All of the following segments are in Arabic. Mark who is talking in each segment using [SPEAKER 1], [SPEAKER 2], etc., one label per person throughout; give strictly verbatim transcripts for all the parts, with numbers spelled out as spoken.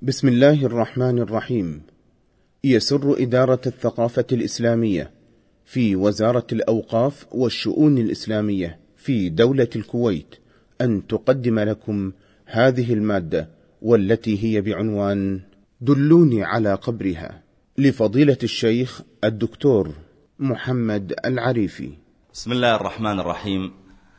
[SPEAKER 1] بسم الله الرحمن الرحيم. يسر إدارة الثقافة الإسلامية في وزارة الأوقاف والشؤون الإسلامية في دولة الكويت أن تقدم لكم هذه المادة، والتي هي بعنوان دلوني على قبرها، لفضيلة الشيخ الدكتور محمد العريفي.
[SPEAKER 2] بسم الله الرحمن الرحيم.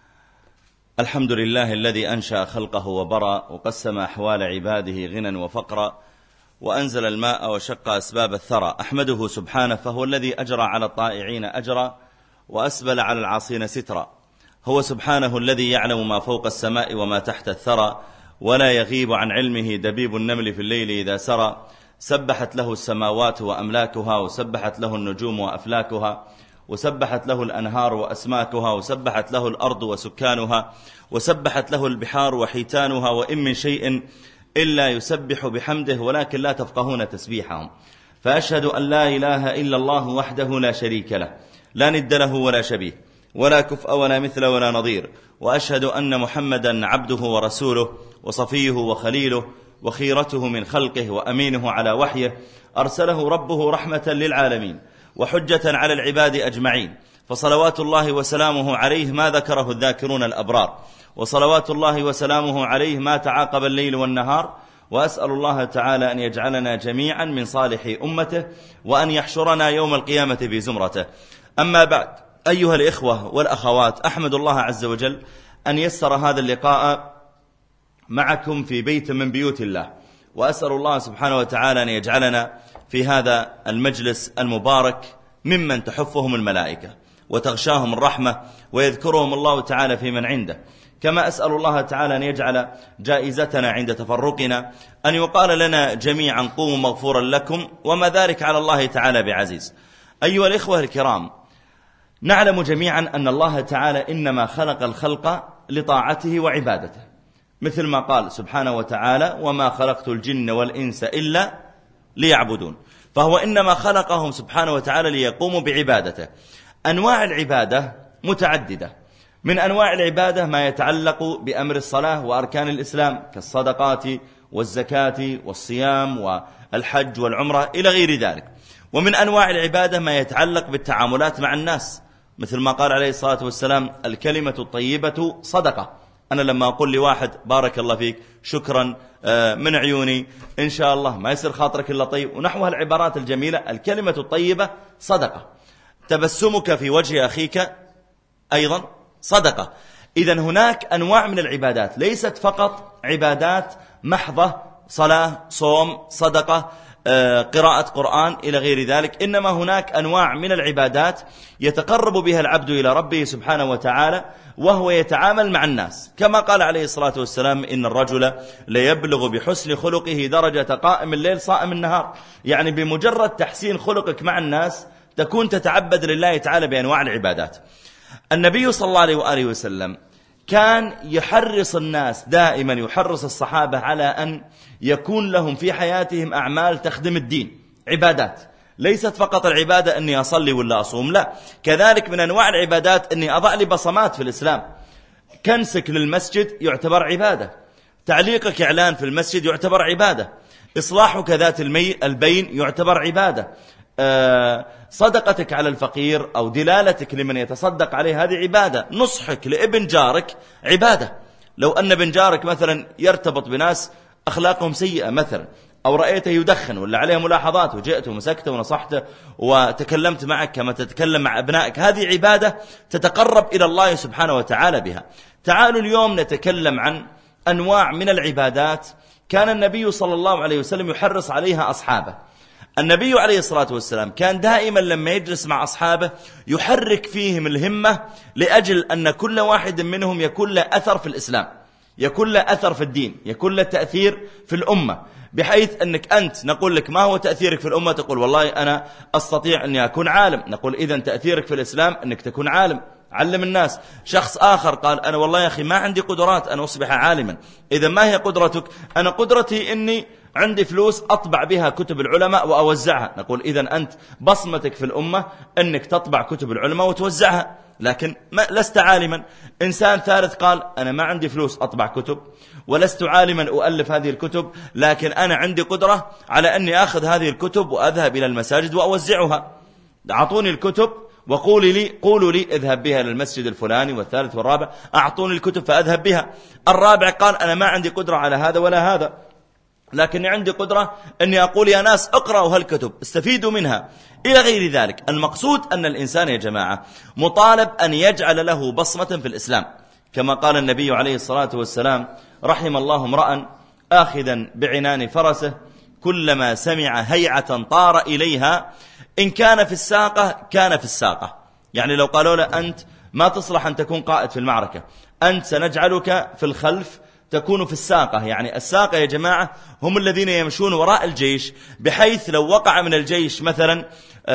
[SPEAKER 2] الحمد لله الذي أنشأ خلقه وبرأ وقسم أحوال عباده غنى وفقرا، وأنزل الماء وشق أسباب الثرى. أحمده سبحانه، فهو الذي أجرى على الطائعين أجرا وأسبل على العاصين سترا. هو سبحانه الذي يعلم ما فوق السماء وما تحت الثرى، ولا يغيب عن علمه دبيب النمل في الليل إذا سرى. سبحت له السماوات وأملاكها، وسبحت له النجوم وأفلاكها، وسبحت له الأنهار وأسماكها، وسبحت له الأرض وسكانها، وسبحت له البحار وحيتانها، وإن من شيء إلا يسبح بحمده ولكن لا تفقهون تسبيحهم. فأشهد أن لا إله إلا الله وحده لا شريك له، لا ند له ولا شبيه، ولا كفء ولا مثل ولا نظير. وأشهد أن محمدا عبده ورسوله، وصفيه وخليله، وخيرته من خلقه، وأمينه على وحيه. أرسله ربه رحمة للعالمين وحجة على العباد أجمعين، فصلوات الله وسلامه عليه ما ذكره الذاكرون الأبرار، وصلوات الله وسلامه عليه ما تعاقب الليل والنهار. وأسأل الله تعالى أن يجعلنا جميعا من صالح أمته، وأن يحشرنا يوم القيامة في زمرته. أما بعد، أيها الإخوة والأخوات، أحمد الله عز وجل أن يسر هذا اللقاء معكم في بيت من بيوت الله، وأسأل الله سبحانه وتعالى أن يجعلنا في هذا المجلس المبارك ممن تحفهم الملائكة وتغشاهم الرحمة ويذكرهم الله تعالى في من عنده. كما أسأل الله تعالى أن يجعل جائزتنا عند تفرقنا أن يقال لنا جميعا قوموا مغفورا لكم، وما ذلك على الله تعالى بعزيز. أيها الإخوة الكرام، نعلم جميعا أن الله تعالى إنما خلق الخلق لطاعته وعبادته، مثل ما قال سبحانه وتعالى: وما خلقت الجن والإنس إلا ليعبدون. فهو إنما خلقهم سبحانه وتعالى ليقوموا بعبادته. أنواع العبادة متعددة. من أنواع العبادة ما يتعلق بأمر الصلاة وأركان الإسلام كالصدقات والزكاة والصيام والحج والعمرة إلى غير ذلك. ومن أنواع العبادة ما يتعلق بالتعاملات مع الناس، مثل ما قال عليه الصلاة والسلام: الكلمة الطيبة صدقة. أنا لما أقول لواحد بارك الله فيك، شكرا، من عيوني، إن شاء الله، ما يصير خاطرك إلا طيب، ونحوها العبارات الجميلة، الكلمة الطيبة صدقة. تبسمك في وجه أخيك أيضا صدقة. إذن هناك أنواع من العبادات، ليست فقط عبادات محضة، صلاة، صوم، صدقة، قراءة قرآن إلى غير ذلك، إنما هناك أنواع من العبادات يتقرب بها العبد إلى ربه سبحانه وتعالى، وهو يتعامل مع الناس، كما قال عليه الصلاة والسلام: إن الرجل ليبلغ بحسن خلقه درجة قائم الليل صائم النهار. يعني بمجرد تحسين خلقك مع الناس تكون تتعبد لله تعالى بأنواع العبادات. النبي صلى الله عليه وآله وسلم كان يحرص الناس دائما، يحرص الصحابة على أن يكون لهم في حياتهم أعمال تخدم الدين، عبادات. ليست فقط العبادة أني أصلي ولا أصوم، لا، كذلك من أنواع العبادات أني أضع لي بصمات في الإسلام. كنسك للمسجد يعتبر عبادة، تعليقك إعلان في المسجد يعتبر عبادة، إصلاحك ذات المي البين يعتبر عبادة، صدقتك على الفقير أو دلالتك لمن يتصدق عليه هذه عبادة، نصحك لابن جارك عبادة. لو أن ابن جارك مثلا يرتبط بناس أخلاقهم سيئة مثلا، أو رأيته يدخن ولا عليه ملاحظات، وجئت ومسكته ونصحته وتكلمت معك كما تتكلم مع أبنائك، هذه عبادة تتقرب إلى الله سبحانه وتعالى بها. تعالوا اليوم نتكلم عن أنواع من العبادات كان النبي صلى الله عليه وسلم يحرص عليها أصحابه. النبي عليه الصلاة والسلام كان دائما لما يجلس مع أصحابه يحرك فيهم الهمة لأجل أن كل واحد منهم يكون له أثر في الإسلام، يكون له أثر في الدين، يكون له تأثير في الأمة، بحيث أنك أنت نقول لك ما هو تأثيرك في الأمة، تقول والله أنا أستطيع أني أكون عالم، نقول إذن تأثيرك في الإسلام أنك تكون عالم، علم الناس. شخص آخر قال أنا والله يا أخي ما عندي قدرات أن أصبح عالما، إذا ما هي قدرتك؟ أنا قدرتي أني عندي فلوس أطبع بها كتب العلماء وأوزعها، نقول إذن أنت بصمتك في الأمة أنك تطبع كتب العلماء وتوزعها. لكن ما لست عالما. إنسان ثالث قال أنا ما عندي فلوس أطبع كتب، ولست عالما أؤلف هذه الكتب، لكن أنا عندي قدرة على أني أخذ هذه الكتب وأذهب إلى المساجد وأوزعها. أعطوني الكتب وقولوا لي قولوا لي اذهب بها للمسجد الفلاني، والثالث والرابع أعطوني الكتب فأذهب بها. الرابع قال أنا ما عندي قدرة على هذا ولا هذا، لكني عندي قدرة أني أقول يا ناس اقرأوا هالكتب استفيدوا منها إلى غير ذلك. المقصود أن الإنسان يا جماعة مطالب أن يجعل له بصمة في الإسلام، كما قال النبي عليه الصلاة والسلام رحم الله امرأ آخذا بعنان فرسه كلما سمع هيعة طار إليها إن كان في الساقة كان في الساقة. يعني لو قالوا له أنت ما تصلح أن تكون قائد في المعركة، أنت سنجعلك في الخلف تكون في الساقة. يعني الساقة يا جماعة هم الذين يمشون وراء الجيش، بحيث لو وقع من الجيش مثلا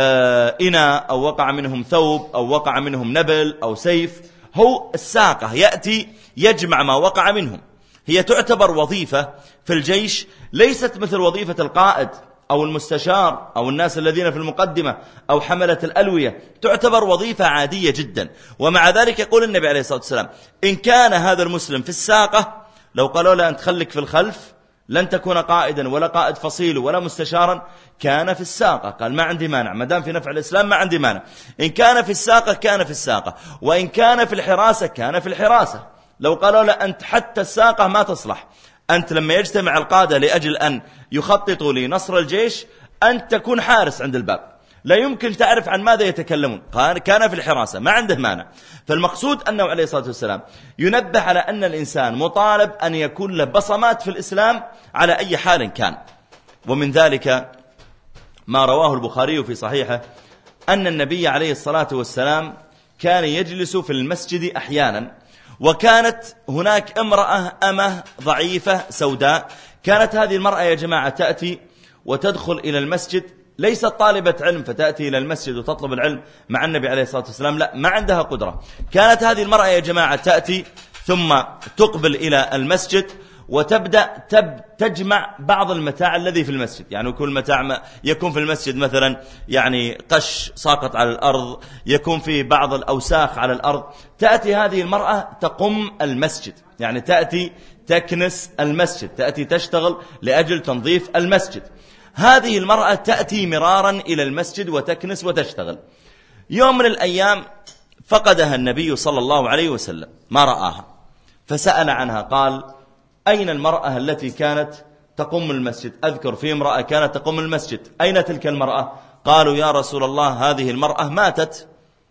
[SPEAKER 2] إناء أو وقع منهم ثوب أو وقع منهم نبل أو سيف، هو الساقة يأتي يجمع ما وقع منهم. هي تعتبر وظيفة في الجيش ليست مثل وظيفة القائد أو المستشار أو الناس الذين في المقدمة أو حملة الألوية، تعتبر وظيفة عادية جدا. ومع ذلك يقول النبي عليه الصلاة والسلام إن كان هذا المسلم في الساقة، لو قالوا له أنت خليك في الخلف لن تكون قائدا ولا قائد فصيل ولا مستشارا، كان في الساقة. قال ما عندي مانع، ما دام في نفع الإسلام ما عندي مانع. إن كان في الساقة كان في الساقة، وإن كان في الحراسة كان في الحراسة. لو قالوا له أنت حتى الساقة ما تصلح، أنت لما يجتمع القادة لأجل أن يخططوا لنصر الجيش أنت تكون حارس عند الباب، لا يمكن تعرف عن ماذا يتكلمون. كان في الحراسة ما عنده مانع. فالمقصود أنه عليه الصلاة والسلام ينبه على أن الإنسان مطالب أن يكون له بصمات في الإسلام على أي حال كان. ومن ذلك ما رواه البخاري في صحيحه أن النبي عليه الصلاة والسلام كان يجلس في المسجد أحيانا، وكانت هناك امرأة أمه ضعيفة سوداء. كانت هذه المرأة يا جماعة تأتي وتدخل إلى المسجد، ليست طالبة علم فتأتي إلى المسجد وتطلب العلم مع النبي عليه الصلاة والسلام، لا، ما عندها قدرة. كانت هذه المرأة يا جماعة تأتي ثم تقبل إلى المسجد وتبدأ تب تجمع بعض المتاع الذي في المسجد. يعني كل متاع يكون في المسجد مثلا يعني قش ساقط على الأرض، يكون في بعض الأوساخ على الأرض، تأتي هذه المرأة تقم المسجد، يعني تأتي تكنس المسجد، تأتي تشتغل لأجل تنظيف المسجد. هذه المرأة تأتي مرارا إلى المسجد وتكنس وتشتغل. يوم من الأيام فقدها النبي صلى الله عليه وسلم، ما رآها، فسأل عنها قال أين المرأة التي كانت تقوم المسجد؟ أذكر في امرأة كانت تقوم المسجد، أين تلك المرأة؟ قالوا يا رسول الله هذه المرأة ماتت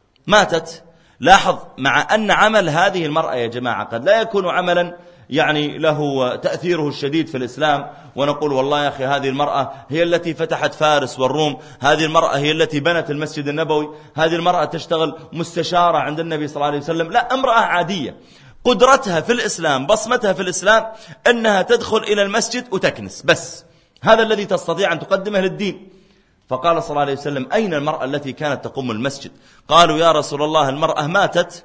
[SPEAKER 2] ماتت لاحظ، مع أن عمل هذه المرأة يا جماعة قد لا يكون عملا يعني له تأثيره الشديد في الإسلام، ونقول والله يا أخي هذه المرأة هي التي فتحت فارس والروم، هذه المرأة هي التي بنت المسجد النبوي، هذه المرأة تشتغل مستشارة عند النبي صلى الله عليه وسلم. لا، امرأة عادية قدرتها في الإسلام، بصمتها في الإسلام أنها تدخل إلى المسجد وتكنس، بس هذا الذي تستطيع أن تقدمه للدين. فقال صلى الله عليه وسلم أين المرأة التي كانت تقوم المسجد؟ قالوا يا رسول الله المرأة ماتت،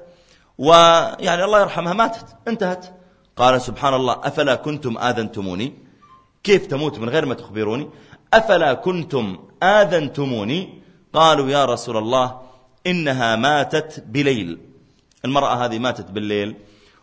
[SPEAKER 2] ويعني الله يرحمها ماتت انتهت. قال سبحان الله أفلا كنتم آذنتموني؟ كيف تموت من غير ما تخبروني؟ أفلا كنتم آذنتموني؟ قالوا يا رسول الله إنها ماتت بليل، المرأة هذه ماتت بالليل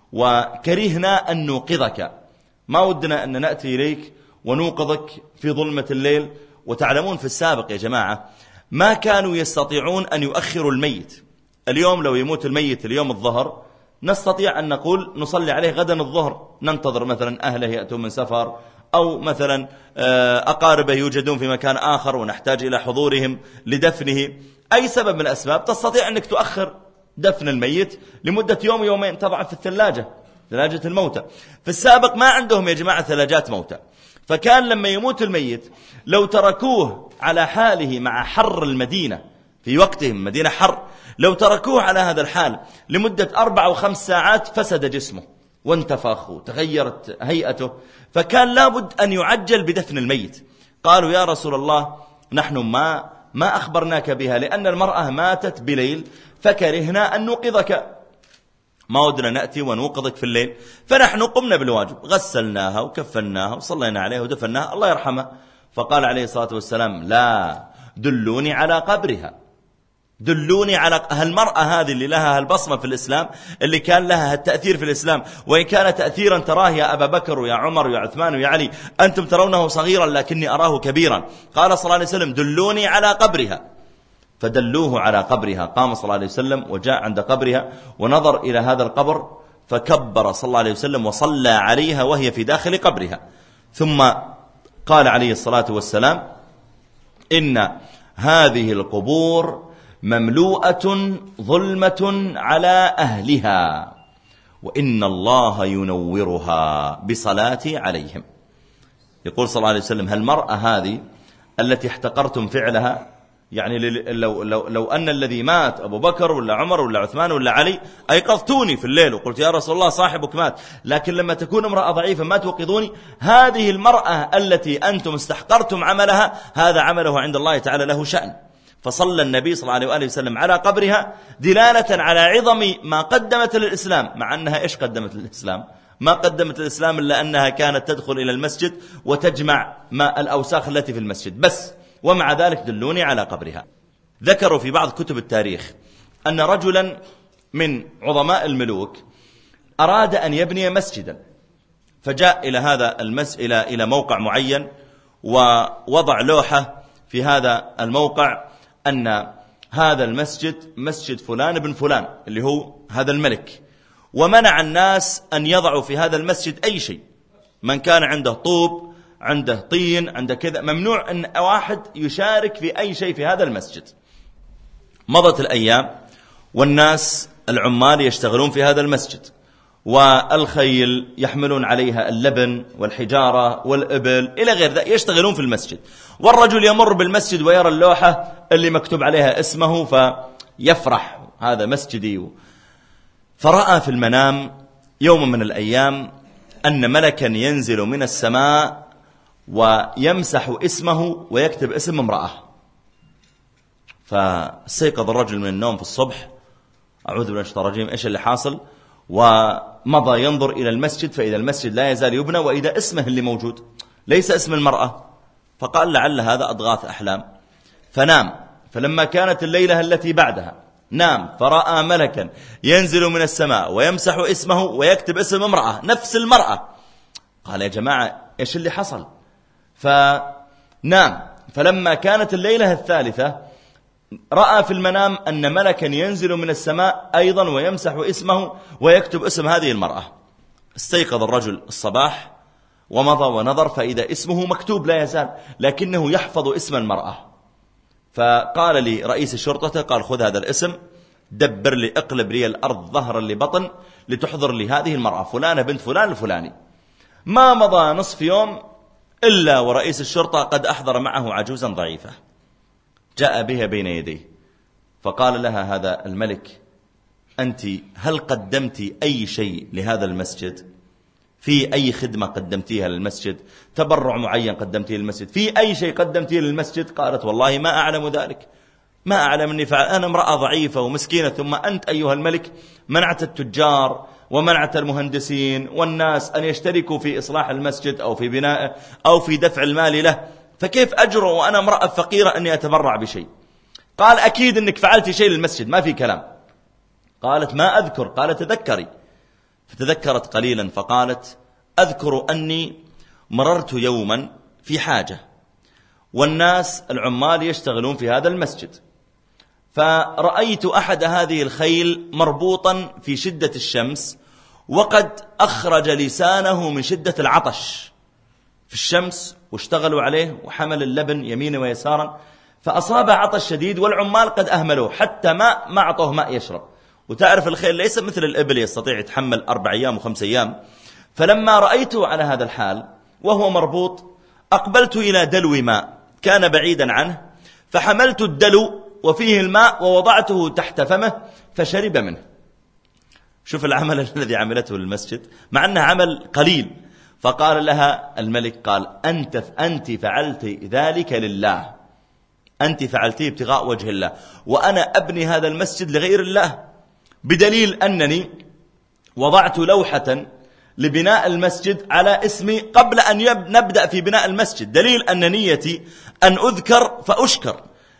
[SPEAKER 2] وكرهنا أن نوقظك، ما ودنا أن نأتي إليك ونوقظك في ظلمة الليل. وتعلمون في السابق يا جماعة ما كانوا يستطيعون أن يؤخروا الميت. اليوم لو يموت الميت اليوم الظهر نستطيع أن نقول نصلي عليه غدا الظهر، ننتظر مثلا أهله يأتون من سفر، أو مثلا أقاربه يوجدون في مكان آخر ونحتاج إلى حضورهم لدفنه. أي سبب من الأسباب تستطيع أنك تؤخر دفن الميت لمدة يوم يومين، طبعا في الثلاجة، ثلاجة الموتى. في السابق ما عندهم يا جماعة ثلاجات موتى، فكان لما يموت الميت لو تركوه على حاله مع حر المدينة في وقتهم، مدينة حر، لو تركوه على هذا الحال لمدة أربع أو خمس ساعات فسد جسمه وانتفخ وتغيرت هيئته، فكان لابد أن يعجل بدفن الميت. قالوا يا رسول الله نحن ما ما أخبرناك بها لأن المرأة ماتت بليل فكرهنا أن نوقظك، ما ودنا نأتي ونوقظك في الليل، فنحن قمنا بالواجب، غسلناها وكفناها وصلينا عليها ودفناها الله يرحمها. فقال عليه الصلاة والسلام لا دلوني على قبرها، دلوني على هالمرأة هذه اللي لها هالبصمة في الإسلام، اللي كان لها هالتأثير في الإسلام، وإن كان تأثيرا تراه يا أبا بكر ويا عمر ويا عثمان ويا علي أنتم ترونه صغيرا لكني أراه كبيرا. قال صلى الله عليه وسلم دلوني على قبرها، فدلوه على قبرها. قام صلى الله عليه وسلم وجاء عند قبرها ونظر إلى هذا القبر، فكبر صلى الله عليه وسلم وصلى عليها وهي في داخل قبرها. ثم قال عليه الصلاة والسلام إن هذه القبور مملوءة ظلمة على أهلها، وإن الله ينورها بصلاتي عليهم. يقول صلى الله عليه وسلم هالمرأة هذه التي احتقرتم فعلها، يعني لو, لو, لو أن الذي مات أبو بكر ولا عمر ولا عثمان ولا علي أيقظتوني في الليل وقلت يا رسول الله صاحبك مات، لكن لما تكون امرأة ضعيفة ما توقظوني. هذه المرأة التي أنتم استحقرتم عملها، هذا عمله عند الله تعالى له شأن. فصلى النبي صلى الله عليه وآله وسلم على قبرها دلالة على عظم ما قدمت للإسلام، مع أنها إيش قدمت للإسلام؟ ما قدمت للإسلام إلا أنها كانت تدخل إلى المسجد وتجمع ما الأوساخ التي في المسجد بس، ومع ذلك دلوني على قبرها. ذكروا في بعض كتب التاريخ أن رجلا من عظماء الملوك أراد أن يبني مسجدا، فجاء إلى هذا المسجد إلى إلى موقع معين ووضع لوحة في هذا الموقع أن هذا المسجد مسجد فلان بن فلان اللي هو هذا الملك، ومنع الناس أن يضعوا في هذا المسجد أي شيء. من كان عنده طوب، عنده طين، عنده كذا، ممنوع أن واحد يشارك في أي شيء في هذا المسجد. مضت الأيام والناس العمال يشتغلون في هذا المسجد، والخيل يحملون عليها اللبن والحجارة والإبل إلى غير ذلك، يشتغلون في المسجد. والرجل يمر بالمسجد ويرى اللوحة اللي مكتوب عليها اسمه فيفرح، هذا مسجدي. فرأى في المنام يوم من الأيام أن ملكا ينزل من السماء ويمسح اسمه ويكتب اسم امرأة. فاستيقظ الرجل من النوم في الصبح، أعوذ بالله من الشيطان الرجيم، إيش اللي حاصل؟ ومضى ينظر إلى المسجد، فإذا المسجد لا يزال يبنى وإذا اسمه اللي موجود ليس اسم المرأة. فقال لعل هذا أضغاث أحلام، فنام. فلما كانت الليلة التي بعدها نام فرأى ملكا ينزل من السماء ويمسح اسمه ويكتب اسم امرأة، نفس المرأة. قال يا جماعة إيش اللي حصل؟ فنام. فلما كانت الليلة الثالثة رأى في المنام أن ملكا ينزل من السماء أيضا ويمسح اسمه ويكتب اسم هذه المرأة. استيقظ الرجل الصباح ومضى ونظر، فإذا اسمه مكتوب لا يزال، لكنه يحفظ اسم المرأة. فقال لي رئيس الشرطة، قال خذ هذا الاسم، دبر لي، اقلب لي الأرض ظهرا لبطن لتحضر لي هذه المرأة فلانة بنت فلان الفلاني. ما مضى نصف يوم إلا ورئيس الشرطة قد أحضر معه عجوزا ضعيفة، جاء بها بين يديه، فقال لها هذا الملك أنت هل قدمت أي شيء لهذا المسجد؟ في أي خدمة قدمتيها للمسجد؟ تبرع معين قدمتيه للمسجد؟ في أي شيء قدمتيه للمسجد؟ قالت والله ما أعلم ذلك، ما أعلم أني فعل، أنا امرأة ضعيفة ومسكينة، ثم أنت أيها الملك منعت التجار ومنعت المهندسين والناس أن يشتركوا في إصلاح المسجد أو في بنائه أو في دفع المال له، فكيف أجرؤ وأنا امرأة فقيرة أني أتبرع بشيء؟ قال أكيد أنك فعلت شيء للمسجد، ما في كلام. قالت ما أذكر. قال تذكري. فتذكرت قليلا فقالت أذكر أني مررت يوما في حاجة والناس العمال يشتغلون في هذا المسجد، فرأيت أحد هذه الخيل مربوطا في شدة الشمس وقد أخرج لسانه من شدة العطش في الشمس، واشتغلوا عليه وحمل اللبن يمينا ويسارا، فأصاب عطش شديد والعمال قد أهملوه حتى ما ما أعطوه ماء يشرب. وتعرف الخيل ليس مثل الإبل يستطيع يتحمل أربع أيام وخمس أيام. فلما رأيته على هذا الحال وهو مربوط أقبلت إلى دلو ماء كان بعيدا عنه، فحملت الدلو وفيه الماء ووضعته تحت فمه فشرب منه. شوف العمل الذي عملته للمسجد مع أنه عمل قليل. فقال لها الملك قال أنت, أنت فعلت ذلك لله، أنت فعلتيه ابتغاء وجه الله، وأنا أبني هذا المسجد لغير الله، بدليل أنني وضعت لوحة لبناء المسجد على اسمي قبل أن نبدأ في بناء المسجد، دليل أن نيتي أن أذكر فأشكر،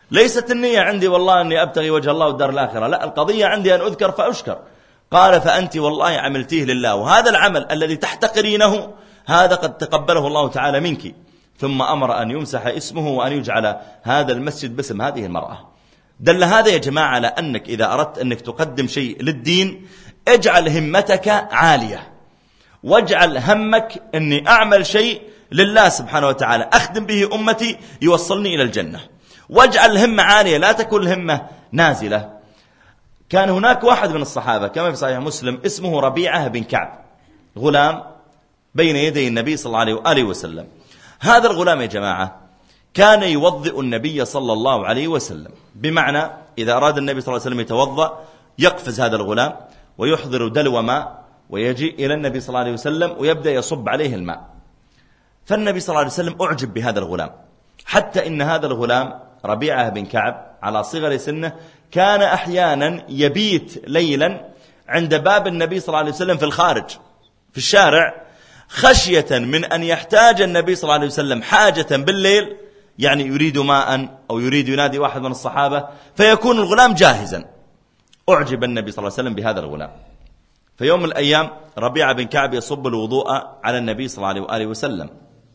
[SPEAKER 2] ليست النية عندي والله أني أبتغي وجه الله والدار الآخرة، لا، القضية عندي أن أذكر فأشكر. قال فأنت والله عملتيه لله، وهذا العمل الذي تحتقرينه هذا قد تقبله الله تعالى منك. ثم أمر أن يمسح اسمه وأن يجعل هذا المسجد باسم هذه المرأة. دل هذا يا جماعة على أنك إذا أردت أنك تقدم شيء للدين اجعل همتك عالية، واجعل همك أني أعمل شيء لله سبحانه وتعالى أخدم به أمتي يوصلني إلى الجنة، واجعل الهمة عالية لا تكون الهمة نازلة. كان هناك واحد من الصحابة كما في صحيح مسلم اسمه ربيعة بن كعب، غلام بين يدي النبي صلى الله عليه وآله وسلم. هذا الغلام يا جماعة كان يوضئ النبي صلى الله عليه وسلم، بمعنى إذا أراد النبي صلى الله عليه وسلم يتوضأ يقفز هذا الغلام ويحضر دلو ماء ويجي إلى النبي صلى الله عليه وسلم ويبدأ يصب عليه الماء. فالنبي صلى الله عليه وسلم أعجب بهذا الغلام، حتى إن هذا الغلام ربيعة بن كعب على صغر سنه كان أحيانا يبيت ليلا عند باب النبي صلى الله عليه وسلم في الخارج في الشارع، خشية من أن يحتاج النبي صلى الله عليه وسلم حاجة بالليل، يعني يريد ماء أو يريد ينادي واحد من الصحابة فيكون الغلام جاهزا. أعجب النبي صلى الله عليه وسلم بهذا الغلام. في يوم من الأيام ربيعة بن كعب يصب الوضوء على النبي صلى الله عليه وآله وسلم،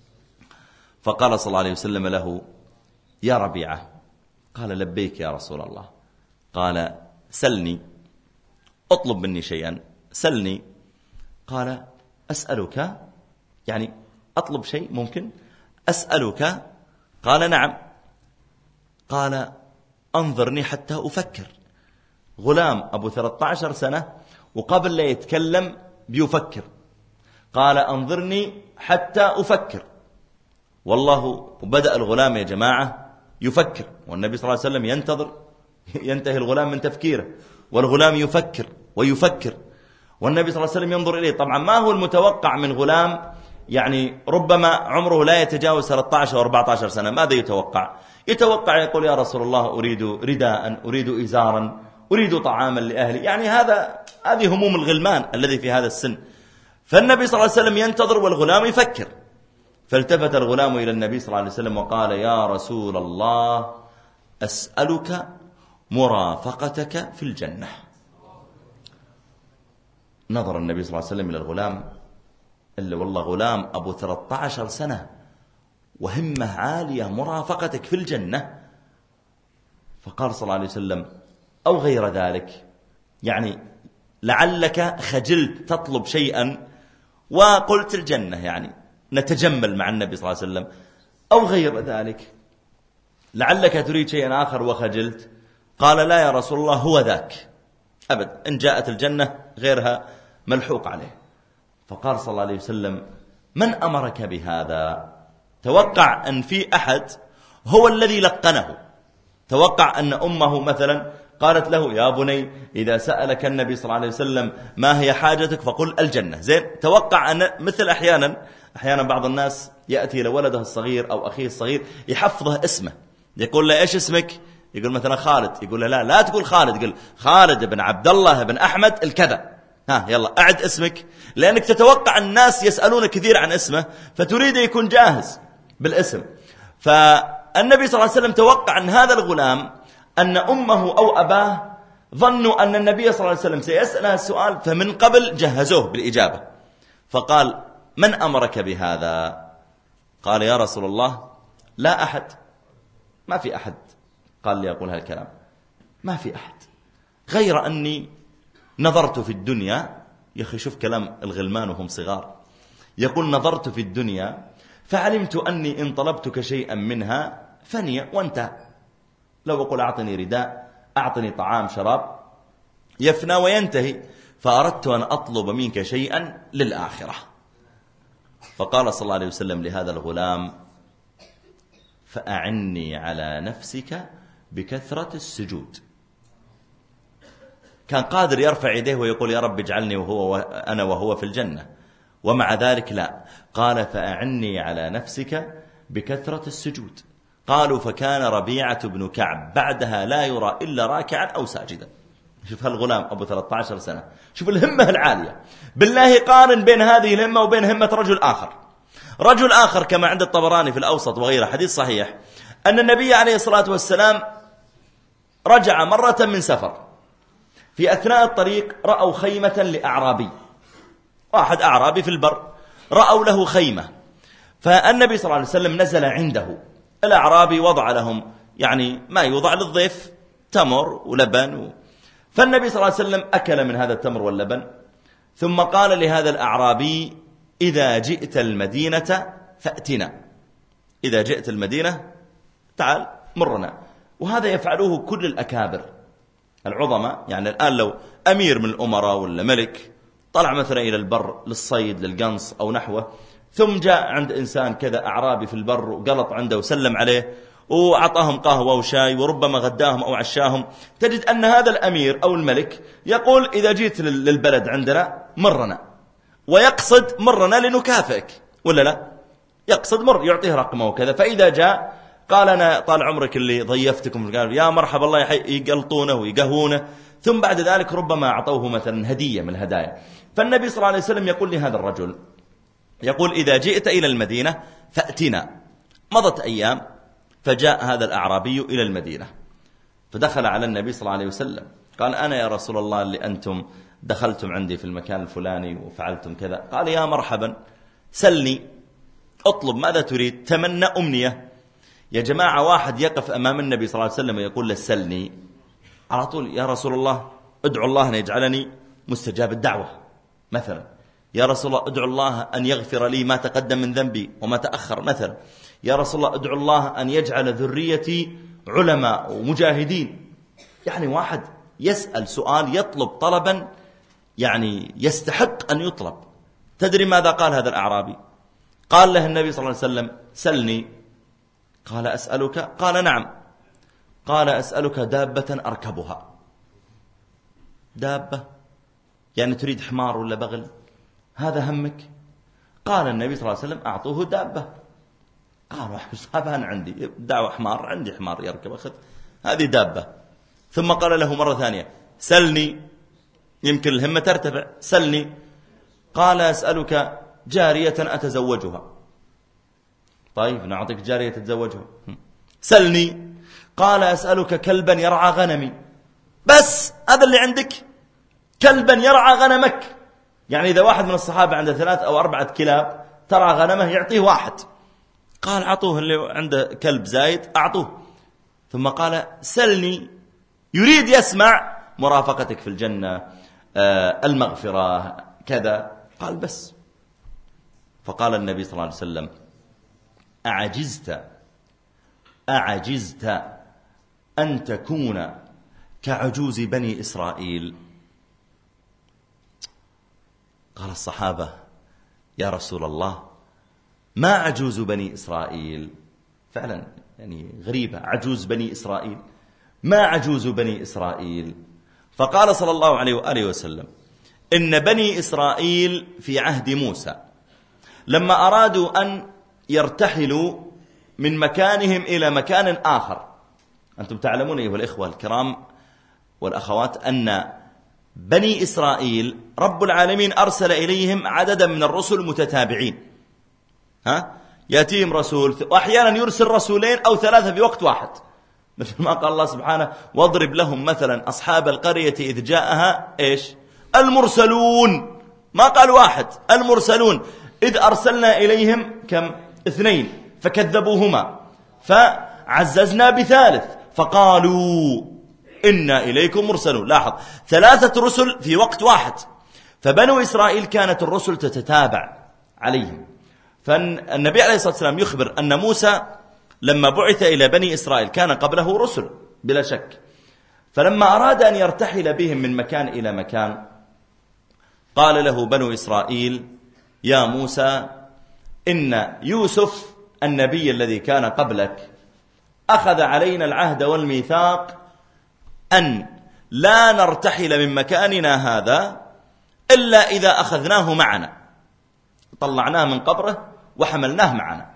[SPEAKER 2] فقال صلى الله عليه وسلم له: يا ربيعة. قال: لبيك يا رسول الله. قال: سلني، اطلب مني شيئا، سلني. قال: أسألك، يعني أطلب شيء ممكن؟ أسألك؟ قال: نعم. قال: أنظرني حتى أفكر. غلام أبو ثلاثة عشر سنة وقبل لا يتكلم بيفكر. قال: أنظرني حتى أفكر. والله وبدأ الغلام يا جماعة يفكر، والنبي صلى الله عليه وسلم ينتظر، ينتهي الغلام من تفكيره والغلام يفكر ويفكر، والنبي صلى الله عليه وسلم ينظر إليه. طبعا ما هو المتوقع من غلام يعني ربما عمره لا يتجاوز ثلاثة عشر وأربعة عشر سنة؟ ماذا يتوقع؟ يتوقع يقول: يا رسول الله أريد رداء، أريد إزارا، أريد طعاما لأهلي. يعني هذا هذه هموم الغلمان الذي في هذا السن. فالنبي صلى الله عليه وسلم ينتظر والغلام يفكر. فالتفت الغلام إلى النبي صلى الله عليه وسلم وقال: يا رسول الله أسألك مرافقتك في الجنة. نظر النبي صلى الله عليه وسلم إلى الغلام، إلا والله غلام أبو ثلاثة عشر سنة وهمة عالية، مرافقتك في الجنة. فقال صلى الله عليه وسلم: أو غير ذلك، يعني لعلك خجلت تطلب شيئا وقلت الجنة، يعني نتجمل مع النبي صلى الله عليه وسلم، أو غير ذلك لعلك تريد شيئا آخر وخجلت. قال: لا يا رسول الله، هو ذاك أبد، إن جاءت الجنة غيرها ملحوق عليه. فقال صلى الله عليه وسلم: من أمرك بهذا؟ توقع أن في أحد هو الذي لقنه، توقع أن أمه مثلا قالت له: يا بني إذا سألك النبي صلى الله عليه وسلم ما هي حاجتك فقل الجنة. زين، توقع أن مثل أحيانا أحيانا بعض الناس يأتي لولده الصغير أو أخيه الصغير يحفظه اسمه، يقول له: إيش اسمك؟ يقول مثلا خالد، يقول له: لا لا تقول خالد، يقول خالد بن عبد الله بن أحمد الكذا، ها يلا أعد اسمك، لأنك تتوقع الناس يسألون كثير عن اسمه فتريد يكون جاهز بالاسم. فالنبي صلى الله عليه وسلم توقع أن هذا الغلام أن أمه أو أباه ظنوا أن النبي صلى الله عليه وسلم سيسأل هذا السؤال، فمن قبل جهزوه بالإجابة. فقال: من أمرك بهذا؟ قال: يا رسول الله لا أحد، ما في أحد قال لي أقول هالكلام، ما في أحد، غير أني نظرت في الدنيا. يا أخي شوف كلام الغلمان وهم صغار، يقول: نظرت في الدنيا فعلمت أني إن طلبتك شيئا منها فني وانتهى. لو أقول أعطني رداء، أعطني طعام شراب، يفنى وينتهي، فأردت أن أطلب منك شيئا للآخرة. فقال صلى الله عليه وسلم لهذا الغلام: فأعني على نفسك بكثرة السجود. كان قادر يرفع يديه ويقول: يا رب اجعلني وهو أنا وهو في الجنة، ومع ذلك لا، قال: فأعني على نفسك بكثرة السجود. قالوا: فكان ربيعة بن كعب بعدها لا يرى إلا راكعا أو ساجدا. شوف هالغلام أبو ثلاثة عشر سنة، شوف الهمة العالية. بالله قارن بين هذه الهمة وبين همة رجل آخر. رجل آخر كما عند الطبراني في الأوسط وغيره، حديث صحيح، أن النبي عليه الصلاة والسلام رجع مرة من سفر، في أثناء الطريق رأوا خيمة لأعرابي، واحد أعرابي في البر، رأوا له خيمة، فالنبي صلى الله عليه وسلم نزل عنده. الأعرابي وضع لهم يعني ما يوضع للضيف، تمر ولبن و... فالنبي صلى الله عليه وسلم أكل من هذا التمر واللبن، ثم قال لهذا الأعرابي: إذا جئت المدينة فأتنا، إذا جئت المدينة تعال مرنا. وهذا يفعله كل الأكابر العظماء. يعني الآن لو أمير من الأمراء ولا ملك طلع مثلا إلى البر للصيد للقنص أو نحوه، ثم جاء عند إنسان كذا أعرابي في البر وقلط عنده وسلم عليه وأعطاهم قهوة وشاي وربما غداهم أو عشاهم، تجد أن هذا الأمير أو الملك يقول: إذا جيت للبلد عندنا مرنا، ويقصد مرنا لنكافئك ولا لا؟ يقصد مر، يعطيه رقمه وكذا. فإذا جاء قال: أنا طال عمرك اللي ضيفتكم، قال: يا مرحبا الله يحيي، يقلطونه ويقهونه، ثم بعد ذلك ربما أعطوه مثلا هدية من الهدايا. فالنبي صلى الله عليه وسلم يقول لهذا الرجل، يقول: إذا جئت إلى المدينة فأتنا. مضت أيام، فجاء هذا الأعرابي إلى المدينة، فدخل على النبي صلى الله عليه وسلم، قال: أنا يا رسول الله اللي أنتم دخلتم عندي في المكان الفلاني وفعلتم كذا. قال: يا مرحبا، سلني، اطلب ماذا تريد، تمنى أمنية. يا جماعة، واحد يقف أمام النبي صلى الله عليه وسلم ويقول له سلني، على طول: يا رسول الله ادعو الله أن يجعلني مستجاب الدعوة مثلا، يا رسول الله ادعو الله أن يغفر لي ما تقدم من ذنبي وما تأخر مثلا، يا رسول الله ادعو الله أن يجعل ذريتي علماء ومجاهدين. يعني واحد يسأل سؤال، يطلب طلبا يعني يستحق أن يطلب. تدري ماذا قال هذا الأعرابي؟ قال له النبي صلى الله عليه وسلم: سلني. قال: أسألك؟ قال: نعم. قال: أسألك دابة أركبها. دابة يعني تريد حمار ولا بغل؟ هذا همك؟ قال النبي صلى الله عليه وسلم: أعطوه دابة. قال: هذا أنا عندي دعوة حمار، عندي حمار يركب، أخذ هذه دابة. ثم قال له مرة ثانية: سلني، يمكن الهمة ترتفع، سلني. قال: أسألك جارية أتزوجها. طيب نعطيك جارية تتزوجها. سلني. قال: أسألك كلبا يرعى غنمي. بس هذا اللي عندك؟ كلبا يرعى غنمك؟ يعني إذا واحد من الصحابة عنده ثلاث أو أربعة كلاب ترعى غنمه يعطيه واحد. قال: أعطوه اللي عنده كلب زايد، أعطوه. ثم قال: سلني، يريد يسمع مرافقتك في الجنة، آه المغفرة كذا. قال: بس. فقال النبي صلى الله عليه وسلم: أعجزت أعجزت أن تكون كعجوز بني إسرائيل. قال الصحابة: يا رسول الله، ما عجوز بني إسرائيل؟ فعلا يعني غريبة، عجوز بني إسرائيل، ما عجوز بني إسرائيل؟ فقال صلى الله عليه وآله وسلم: إن بني إسرائيل في عهد موسى لما أرادوا أن يرتحلوا من مكانهم إلى مكان آخر، أنتم تعلمون أيها الإخوة الكرام والأخوات أن بني إسرائيل رب العالمين أرسل إليهم عددا من الرسل متتابعين، ها؟ يأتيهم رسول، وأحيانا يرسل رسولين أو ثلاثة في وقت واحد، مثل ما قال الله سبحانه: واضرب لهم مثلا أصحاب القرية إذ جاءها إيش؟ المرسلون. ما قال واحد، المرسلون. إذ أرسلنا إليهم كم؟ اثنين فكذبوهما، فعززنا بثالث فقالوا إنا إليكم مرسلون. لاحظ، ثلاثة رسل في وقت واحد. فبنو إسرائيل كانت الرسل تتتابع عليهم. فالنبي عليه الصلاة والسلام يخبر أن موسى لما بعث إلى بني إسرائيل كان قبله رسل بلا شك، فلما أراد أن يرتحل بهم من مكان إلى مكان قال له بنو إسرائيل: يا موسى، إن يوسف النبي الذي كان قبلك أخذ علينا العهد والميثاق أن لا نرتحل من مكاننا هذا إلا إذا أخذناه معنا، طلعناه من قبره وحملناه معنا.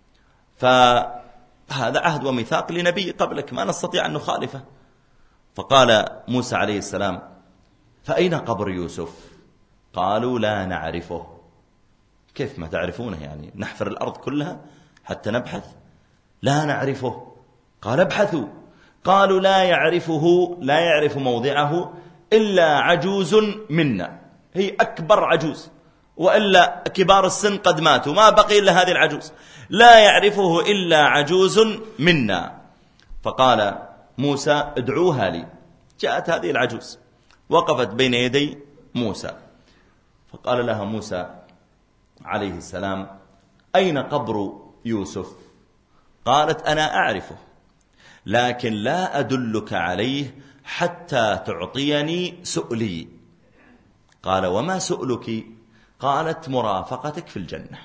[SPEAKER 2] فهذا عهد وميثاق لنبي قبلك، ما نستطيع أن نخالفه. فقال موسى عليه السلام: فأين قبر يوسف؟ قالوا: لا نعرفه. كيف ما تعرفونه؟ يعني نحفر الأرض كلها حتى نبحث؟ لا نعرفه. قال: ابحثوا. قالوا لا يعرفه لا يعرف موضعه إلا عجوز منا، هي أكبر عجوز، وإلا كبار السن قد ماتوا، ما بقي إلا هذه العجوز، لا يعرفه إلا عجوز منا. فقال موسى ادعوها لي. جاءت هذه العجوز وقفت بين يدي موسى، فقال لها موسى عليه السلام أين قبر يوسف؟ قالت أنا أعرفه لكن لا أدلك عليه حتى تعطيني سؤلي. قال وما سؤلك؟ قالت مرافقتك في الجنة.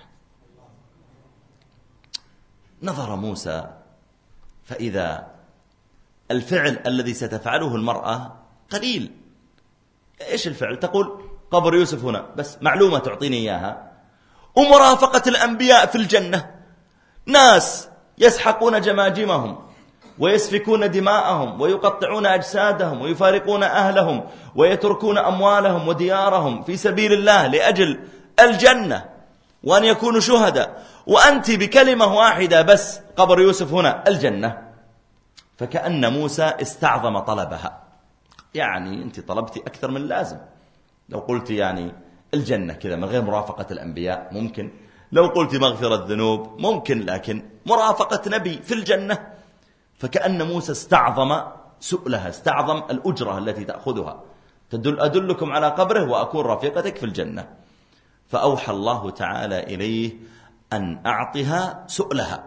[SPEAKER 2] نظر موسى فإذا الفعل الذي ستفعله المرأة قليل. إيش الفعل؟ تقول قبر يوسف هنا، بس معلومة تعطيني إياها. ومرافقة الأنبياء في الجنة، ناس يسحقون جماجمهم ويسفكون دماءهم ويقطعون أجسادهم ويفارقون أهلهم ويتركون أموالهم وديارهم في سبيل الله لأجل الجنة وأن يكونوا شهداء، وأنت بكلمة واحدة بس قبر يوسف هنا الجنة. فكأن موسى استعظم طلبها، يعني أنت طلبتي أكثر من لازم. لو قلت يعني الجنة كذا من غير مرافقة الأنبياء ممكن، لو قلت مغفرة الذنوب ممكن، لكن مرافقة نبي في الجنة. فكأن موسى استعظم سؤلها، استعظم الأجرة التي تأخذها. تدل أدلكم على قبره وأكون رفيقتك في الجنة. فأوحى الله تعالى إليه أن أعطها سؤلها.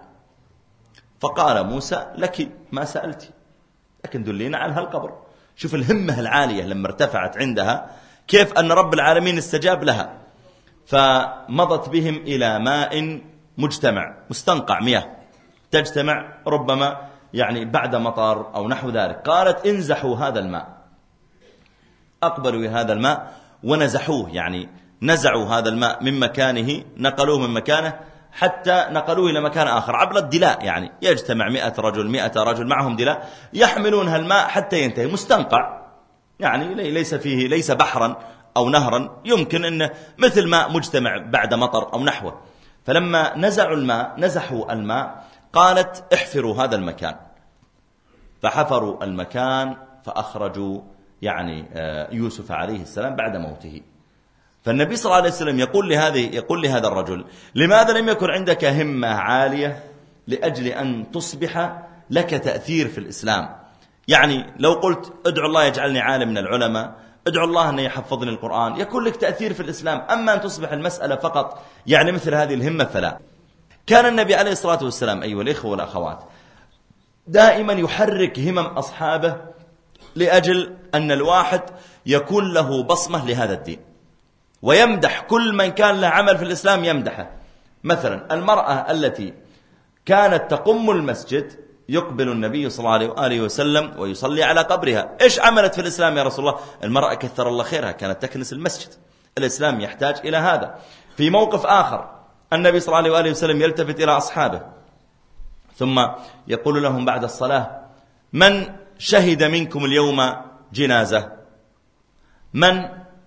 [SPEAKER 2] فقال موسى لك ما سألتي، لكن دلينا على هالقبر. شوف الهمة العالية لما ارتفعت عندها، كيف أن رب العالمين استجاب لها. فمضت بهم إلى ماء مجتمع، مستنقع مياه تجتمع ربما يعني بعد مطر أو نحو ذلك. قالت انزحوا هذا الماء. أقبلوا هذا الماء ونزحوه، يعني نزعوا هذا الماء من مكانه، نقلوه من مكانه حتى نقلوه إلى مكان آخر عبر الدلاء. يعني يجتمع مئة رجل مئة رجل معهم دلاء يحملون هالماء حتى ينتهي. مستنقع يعني ليس فيه ليس بحرا أو نهرا، يمكن أنه مثل ماء مجتمع بعد مطر أو نحوه. فلما نزعوا الماء نزحوا الماء، قالت احفروا هذا المكان. فحفروا المكان فأخرجوا يعني يوسف عليه السلام بعد موته. فالنبي صلى الله عليه وسلم يقول لهذه يقول لهذا الرجل لماذا لم يكن عندك همة عالية لأجل أن تصبح لك تأثير في الإسلام؟ يعني لو قلت ادعو الله يجعلني عالم من العلماء، ادعو الله أن يحفظني القرآن، يكون لك تأثير في الإسلام. أما أن تصبح المسألة فقط يعني مثل هذه الهمة فلا. كان النبي عليه الصلاة والسلام أيها الإخوة والأخوات دائما يحرك همم أصحابه لأجل أن الواحد يكون له بصمة لهذا الدين، ويمدح كل من كان له عمل في الإسلام يمدحه. مثلا المرأة التي كانت تقم المسجد يقبل النبي صلى الله عليه وسلم ويصلي على قبرها. إيش عملت في الإسلام يا رسول الله؟ المرأة كثر الله خيرها كانت تكنس المسجد. الإسلام يحتاج إلى هذا. في موقف آخر النبي صلى الله عليه وسلم يلتفت إلى أصحابه ثم يقول لهم بعد الصلاة من شهد منكم اليوم جنازة؟ من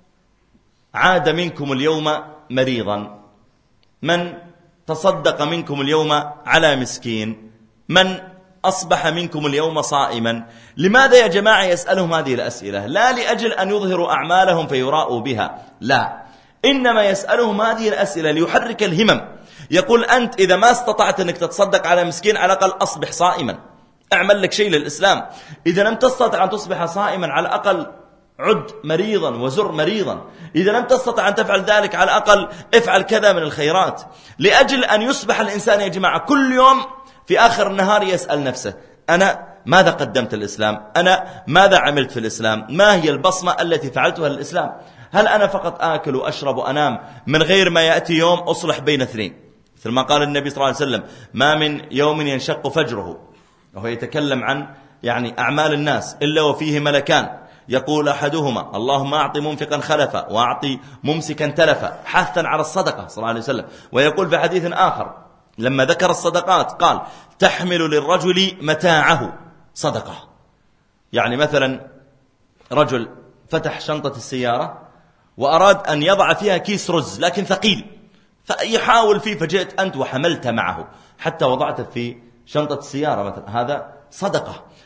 [SPEAKER 2] عاد منكم اليوم مريضا؟ من تصدق منكم اليوم على مسكين؟ من أصبح منكم اليوم صائما؟ لماذا يا جماعة يسألهم هذه الأسئلة؟ لا لأجل أن يظهروا أعمالهم فيراءوا بها، لا، إنما يسألهم هذه الأسئلة ليحرك الهمم. يقول أنت إذا ما استطعت أنك تتصدق على مسكين على الأقل أصبح صائما، اعمل لك شيء للإسلام. إذا لم تستطع أن تصبح صائما على الأقل عد مريضا وزر مريضا. إذا لم تستطع أن تفعل ذلك على الأقل افعل كذا من الخيرات، لأجل أن يصبح الإنسان يا جماعة كل يوم في آخر النهار يسأل نفسه أنا ماذا قدمت للإسلام؟ أنا ماذا عملت في الإسلام؟ ما هي البصمة التي فعلتها للإسلام؟ هل أنا فقط آكل وأشرب وأنام من غير ما يأتي يوم أصلح بين اثنين؟ مثل ما قال النبي صلى الله عليه وسلم ما من يوم ينشق فجره، وهو يتكلم عن يعني أعمال الناس، إلا وفيه ملكان يقول أحدهما اللهم أعطي منفقا خلفا وأعطي ممسكا تلفا، حثا على الصدقة صلى الله عليه وسلم. ويقول في حديث آخر لما ذكر الصدقات قال تحمل للرجل متاعه صدقة. يعني مثلا رجل فتح شنطة السيارة وأراد أن يضع فيها كيس رز لكن ثقيل، فيحاول فيه، فجئت أنت وحملت معه حتى وضعته في شنطة السيارة مثلا، هذا صدقة.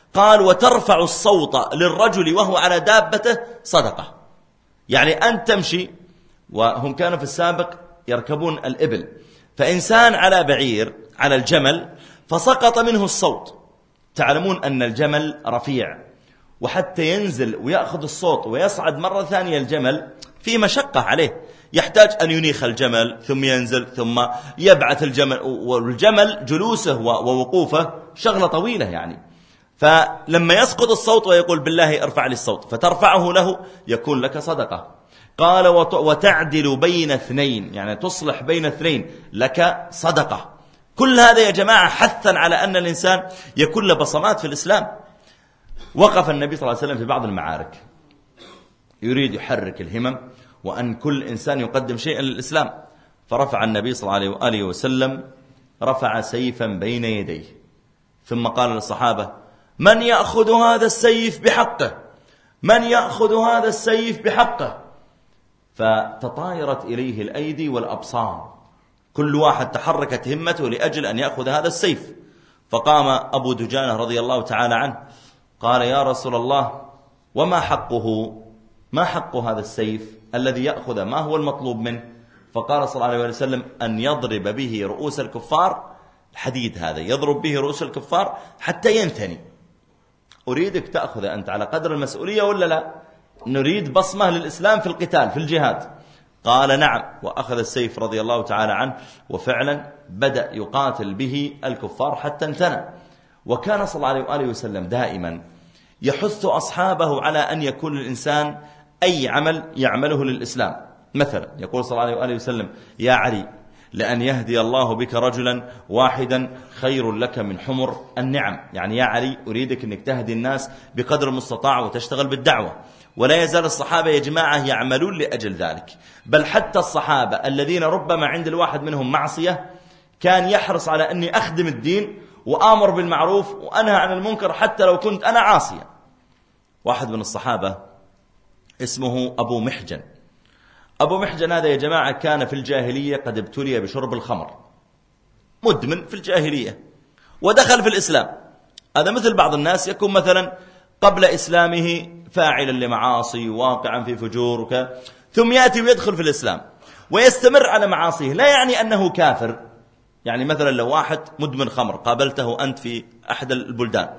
[SPEAKER 2] قال وترفع الصوت للرجل وهو على دابته صدقة. يعني أن تمشي، وهم كانوا في السابق يركبون الإبل، فإنسان على بعير على الجمل فسقط منه الصوت. تعلمون أن الجمل رفيع، وحتى ينزل ويأخذ الصوت ويصعد مرة ثانية الجمل في مشقة عليه، يحتاج أن ينيخ الجمل ثم ينزل ثم يبعث الجمل، والجمل جلوسه ووقوفه شغلة طويلة يعني. فلما يسقط الصوت ويقول بالله ارفع لي الصوت فترفعه له يكون لك صدقة. قال وتعدل بين اثنين، يعني تصلح بين اثنين لك صدقة. كل هذا يا جماعة حثا على أن الإنسان يكون له بصمات في الإسلام. وقف النبي صلى الله عليه وسلم في بعض المعارك يريد يحرك الهمم وأن كل إنسان يقدم شيئا للإسلام، فرفع النبي صلى الله عليه وسلم رفع سيفا بين يديه، ثم قال للصحابة من يأخذ هذا السيف بحقه، من يأخذ هذا السيف بحقه. فتطايرت إليه الأيدي والأبصار، كل واحد تحركت همته لأجل أن يأخذ هذا السيف. فقام أبو دجانة رضي الله تعالى عنه قال يا رسول الله وما حقه، ما حق هذا السيف الذي يأخذ، ما هو المطلوب منه؟ فقال صلى الله عليه وسلم أن يضرب به رؤوس الكفار، الحديد هذا يضرب به رؤوس الكفار حتى ينثني. أريدك تأخذ أنت على قدر المسؤولية ولا لا؟ نريد بصمة للإسلام في القتال في الجهاد. قال نعم، وأخذ السيف رضي الله تعالى عنه وفعلا بدأ يقاتل به الكفار حتى انتنى. وكان صلى الله عليه وسلم دائما يحث أصحابه على أن يكون الإنسان أي عمل يعمله للإسلام. مثلا يقول صلى الله عليه وسلم يا علي لأن يهدي الله بك رجلا واحدا خير لك من حمر النعم. يعني يا علي أريدك أنك تهدي الناس بقدر المستطاع وتشتغل بالدعوة. ولا يزال الصحابة يا جماعة يعملون لأجل ذلك، بل حتى الصحابة الذين ربما عند الواحد منهم معصية كان يحرص على أني أخدم الدين وآمر بالمعروف وأنهى عن المنكر حتى لو كنت أنا عاصيا. واحد من الصحابة اسمه أبو محجن. أبو محجن هذا يا جماعة كان في الجاهلية قد ابتلي بشرب الخمر، مدمن في الجاهلية، ودخل في الإسلام. هذا مثل بعض الناس يكون مثلا قبل إسلامه فاعلا لمعاصي واقعا في فجور وكذا، ثم يأتي ويدخل في الإسلام ويستمر على معاصيه. لا يعني أنه كافر. يعني مثلا لو واحد مدمن خمر قابلته أنت في أحد البلدان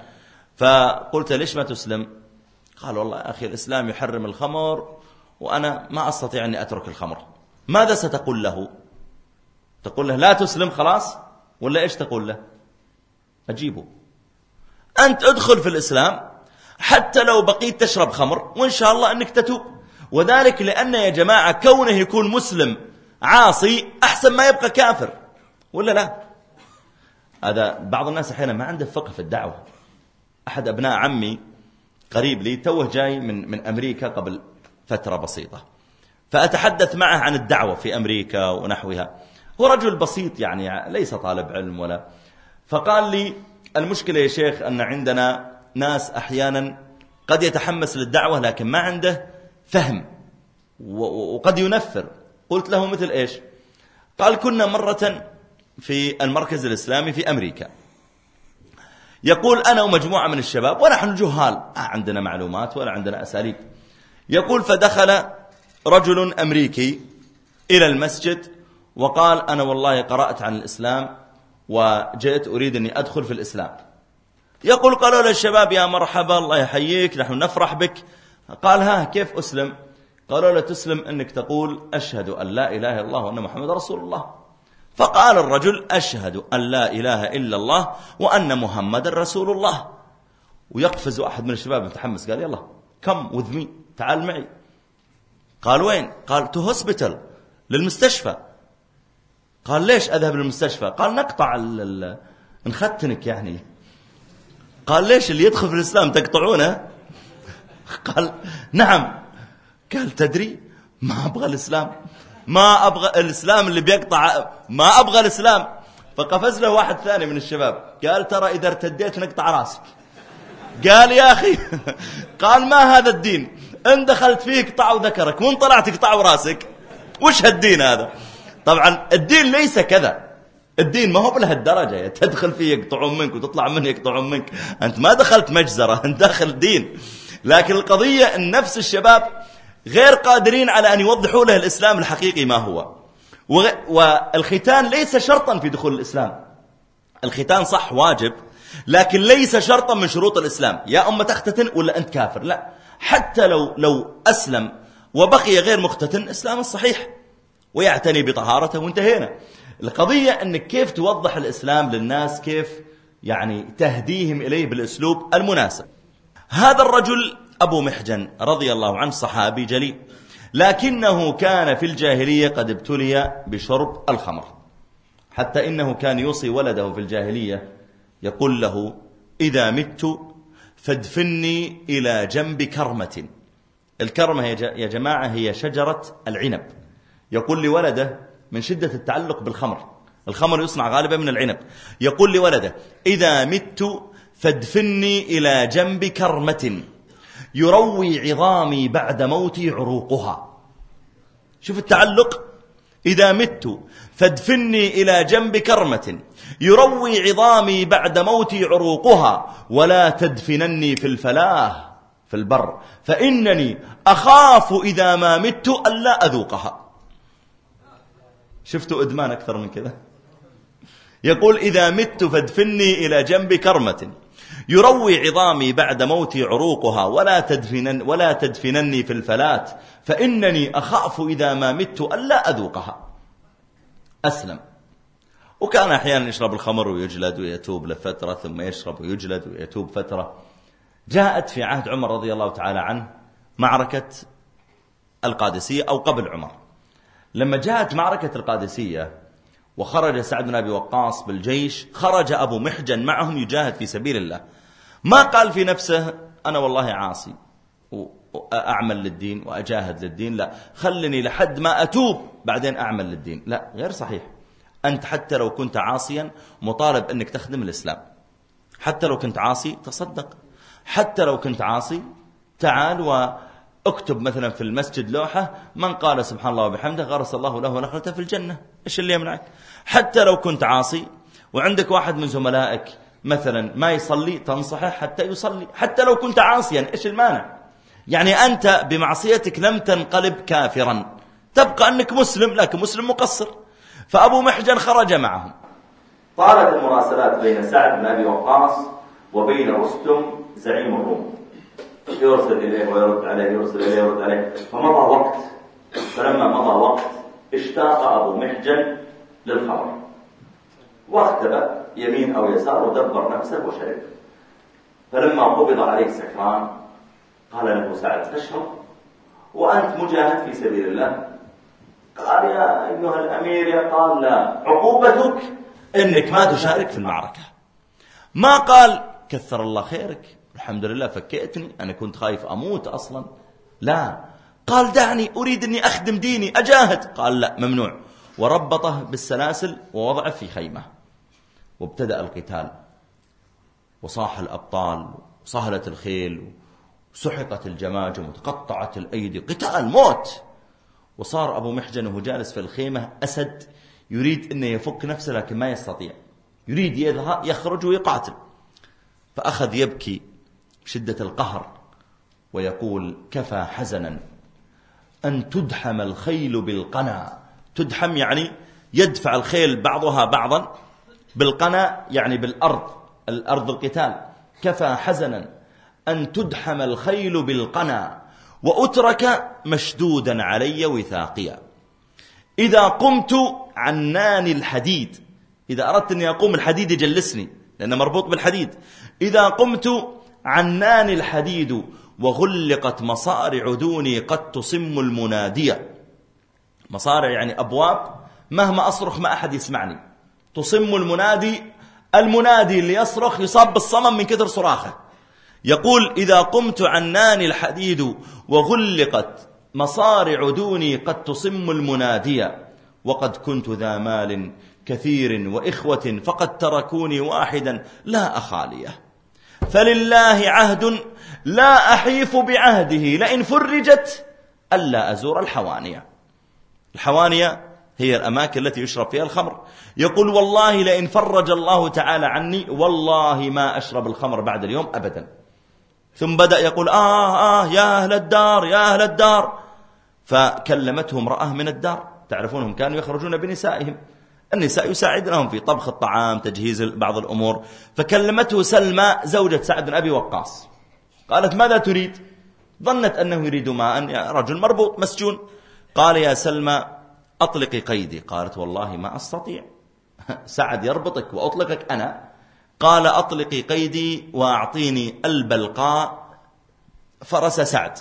[SPEAKER 2] فقلت ليش ما تسلم؟ قال والله يا أخي الإسلام يحرم الخمر وأنا ما أستطيع أني أترك الخمر. ماذا ستقول له؟ تقول له لا تسلم خلاص، ولا إيش تقول له؟ أجيبه أنت ادخل في الإسلام حتى لو بقيت تشرب خمر وإن شاء الله أنك تتوب. وذلك لأن يا جماعة كونه يكون مسلم عاصي أحسن ما يبقى كافر، ولا لا؟ هذا بعض الناس أحيانا ما عنده فقه في الدعوة. أحد أبناء عمي قريب لي توه جاي من من أمريكا قبل فترة بسيطة، فأتحدث معه عن الدعوة في أمريكا ونحوها. هو رجل بسيط يعني ليس طالب علم ولا. فقال لي المشكلة يا شيخ أن عندنا ناس أحيانا قد يتحمس للدعوة لكن ما عنده فهم وقد ينفر. قلت له مثل إيش؟ قال كنا مرة في المركز الإسلامي في أمريكا، يقول أنا ومجموعة من الشباب ونحن جهال آه عندنا معلومات ولا عندنا أساليب. يقول فدخل رجل أمريكي إلى المسجد وقال أنا والله قرأت عن الإسلام وجئت أريد أني أدخل في الإسلام. يقول قالوا للشباب يا مرحبا الله يحييك نحن نفرح بك. قال ها كيف أسلم؟ قالوا له تسلم أنك تقول أشهد أن لا إله إلا الله وأن محمد رسول الله. فقال الرجل أشهد أن لا إله إلا الله وأن محمد رسول الله. ويقفز أحد من الشباب متحمس قال يلا come with me تعال معي. قال وين؟ قال to hospital للمستشفى. قال ليش أذهب للمستشفى؟ قال نقطع ال... نختنك يعني. قال ليش اللي يدخل في الإسلام تقطعونه؟ قال نعم. قال تدري ما أبغى الإسلام، ما أبغى الإسلام اللي بيقطع، ما أبغى الإسلام. فقفز له واحد ثاني من الشباب قال ترى إذا ارتديت نقطع راسك. قال يا أخي قال ما هذا الدين؟ إن دخلت فيه قطعوا ذكرك وإن طلعت قطعوا راسك. وش هالدين هذا؟ طبعا الدين ليس كذا. الدين ما هو بلهالدرجة تدخل فيه يقطعون منك وتطلع منه يقطعون منك. أنت ما دخلت مجزرة، أنت داخل دين. لكن القضية أن نفس الشباب غير قادرين على أن يوضحوا له الإسلام الحقيقي ما هو. والختان ليس شرطا في دخول الإسلام. الختان صح واجب، لكن ليس شرطا من شروط الإسلام. يا أما تختتن ولا أنت كافر، لا. حتى لو لو أسلم وبقي غير مختتن، إسلام الصحيح ويعتني بطهارته وانتهينا. القضية أنك كيف توضح الإسلام للناس، كيف يعني تهديهم إليه بالأسلوب المناسب. هذا الرجل أبو محجن رضي الله عنه صحابي جليل، لكنه كان في الجاهلية قد ابتلي بشرب الخمر، حتى إنه كان يوصي ولده في الجاهلية يقول له: إذا مت فادفني إلى جنب كرمة. الكرمة يا جماعة هي شجرة العنب. يقول لولده من شدة التعلق بالخمر، الخمر يصنع غالبا من العنب، يقول لولده: إذا مت فادفني إلى جنب كرمة يروي عظامي بعد موتي عروقها. شوف التعلق، إذا مت فادفني إلى جنب كرمة يروي عظامي بعد موتي عروقها ولا تدفنني في الفلاة في البر فإنني أخاف إذا ما مت ألا أذوقها. شفتوا إدمان أكثر من كذا؟ يقول: إذا مت فادفني إلى جنب كرمة يروي عظامي بعد موتي عروقها ولا تدفنن ولا تدفنني في الفلات فإنني أخاف إذا ما مت ألا أذوقها. أسلم، وكان أحيانا يشرب الخمر ويجلد ويتوب لفترة، ثم يشرب ويجلد ويتوب فترة. جاءت في عهد عمر رضي الله تعالى عنه معركة القادسية أو قبل عمر. لما جاءت معركة القادسية وخرج سعد بن أبي وقاص بالجيش، خرج أبو محجن معهم يجاهد في سبيل الله. ما قال في نفسه: أنا والله عاصي وأعمل للدين وأجاهد للدين، لا، خلني لحد ما أتوب بعدين أعمل للدين. لا، غير صحيح. أنت حتى لو كنت عاصيا مطالب أنك تخدم الإسلام. حتى لو كنت عاصي تصدق، حتى لو كنت عاصي تعال واكتب مثلا في المسجد لوحة: من قال سبحان الله وبحمده غرس الله له نخلة في الجنة. إيش اللي يمنعك؟ حتى لو كنت عاصي وعندك واحد من زملائك مثلا ما يصلي تنصحه حتى يصلي، حتى لو كنت عاصيا، إيش المانع؟ يعني أنت بمعصيتك لم تنقلب كافرا، تبقى أنك مسلم، لكن مسلم مقصر. فأبو محجن خرج معهم. طالت المراسلات بين سعد بن أبي وقاص وبين رستم زعيم الروم، يرسل إليه ويرد عليه، يرسل إليه ويرد عليه. فمضى وقت، فلما مضى وقت اشتاق أبو محجن للخمر واختبأ يمين أو يسار ودبر نفسه وشرب. فلما قبض عليه سكران قال له سعد: تشرب وأنت مجاهد في سبيل الله؟ قال: يا أيها الأمير. قال: لا، عقوبتك إنك ما تشارك في المعركة. ما قال: كثر الله خيرك، الحمد لله فكيتني، أنا كنت خايف أموت أصلا. لا، قال: دعني أريد أني أخدم ديني أجاهد. قال: لا، ممنوع. وربطه بالسلاسل ووضعه في خيمة، وابتدأ القتال، وصاح الأبطال وصهلت الخيل وسحقت الجماجم وتقطعت الأيدي، قتال موت. وصار أبو محجن وهو جالس في الخيمة أسد يريد أنه يفك نفسه لكن ما يستطيع، يريد يذهب يخرج ويقاتل. فأخذ يبكي بشدة القهر ويقول: كفى حزنا أن تدحم الخيل بالقنا. تدحم يعني يدفع الخيل بعضها بعضا، بالقنا يعني بالأرض، الأرض القتال. كفى حزنا أن تدحم الخيل بالقنا وأترك مشدودا علي وثاقيا. إذا قمت عناني الحديد، إذا أردت أن أقوم الحديد يجلسني لأنه مربوط بالحديد. إذا قمت عناني الحديد وغلقت مصارع دوني قد تصم المنادية. مصارع يعني أبواب، مهما أصرخ ما أحد يسمعني. تصم المنادي، المنادي اللي يصرخ يصاب بالصمم من كثر صراخه. يقول: إذا قمت عناني الحديد وغلقت مصارع دوني قد تصم المنادية وقد كنت ذا مال كثير وإخوة فقد تركوني واحدا لا أخاليه. فلله عهد لا أحيف بعهده لئن فرجت ألا أزور الحوانية. الحوانية هي الأماكن التي يشرب فيها الخمر. يقول والله لئن فرج الله تعالى عني والله ما أشرب الخمر بعد اليوم أبدا. ثم بدأ يقول آه آه يا أهل الدار يا أهل الدار. فكلمته امرأة من الدار، تعرفونهم كانوا يخرجون بنسائهم، النساء يساعدنهم في طبخ الطعام، تجهيز بعض الأمور. فكلمته سلمى زوجة سعد بن أبي وقاص، قالت ماذا تريد؟ ظنت أنه يريد ماء، يا رجل مربوط مسجون. قال يا سلمى أطلقي قيدي. قالت والله ما أستطيع، سعد يربطك وأطلقك أنا. قال أطلقي قيدي وأعطيني البلقاء فرس سعد.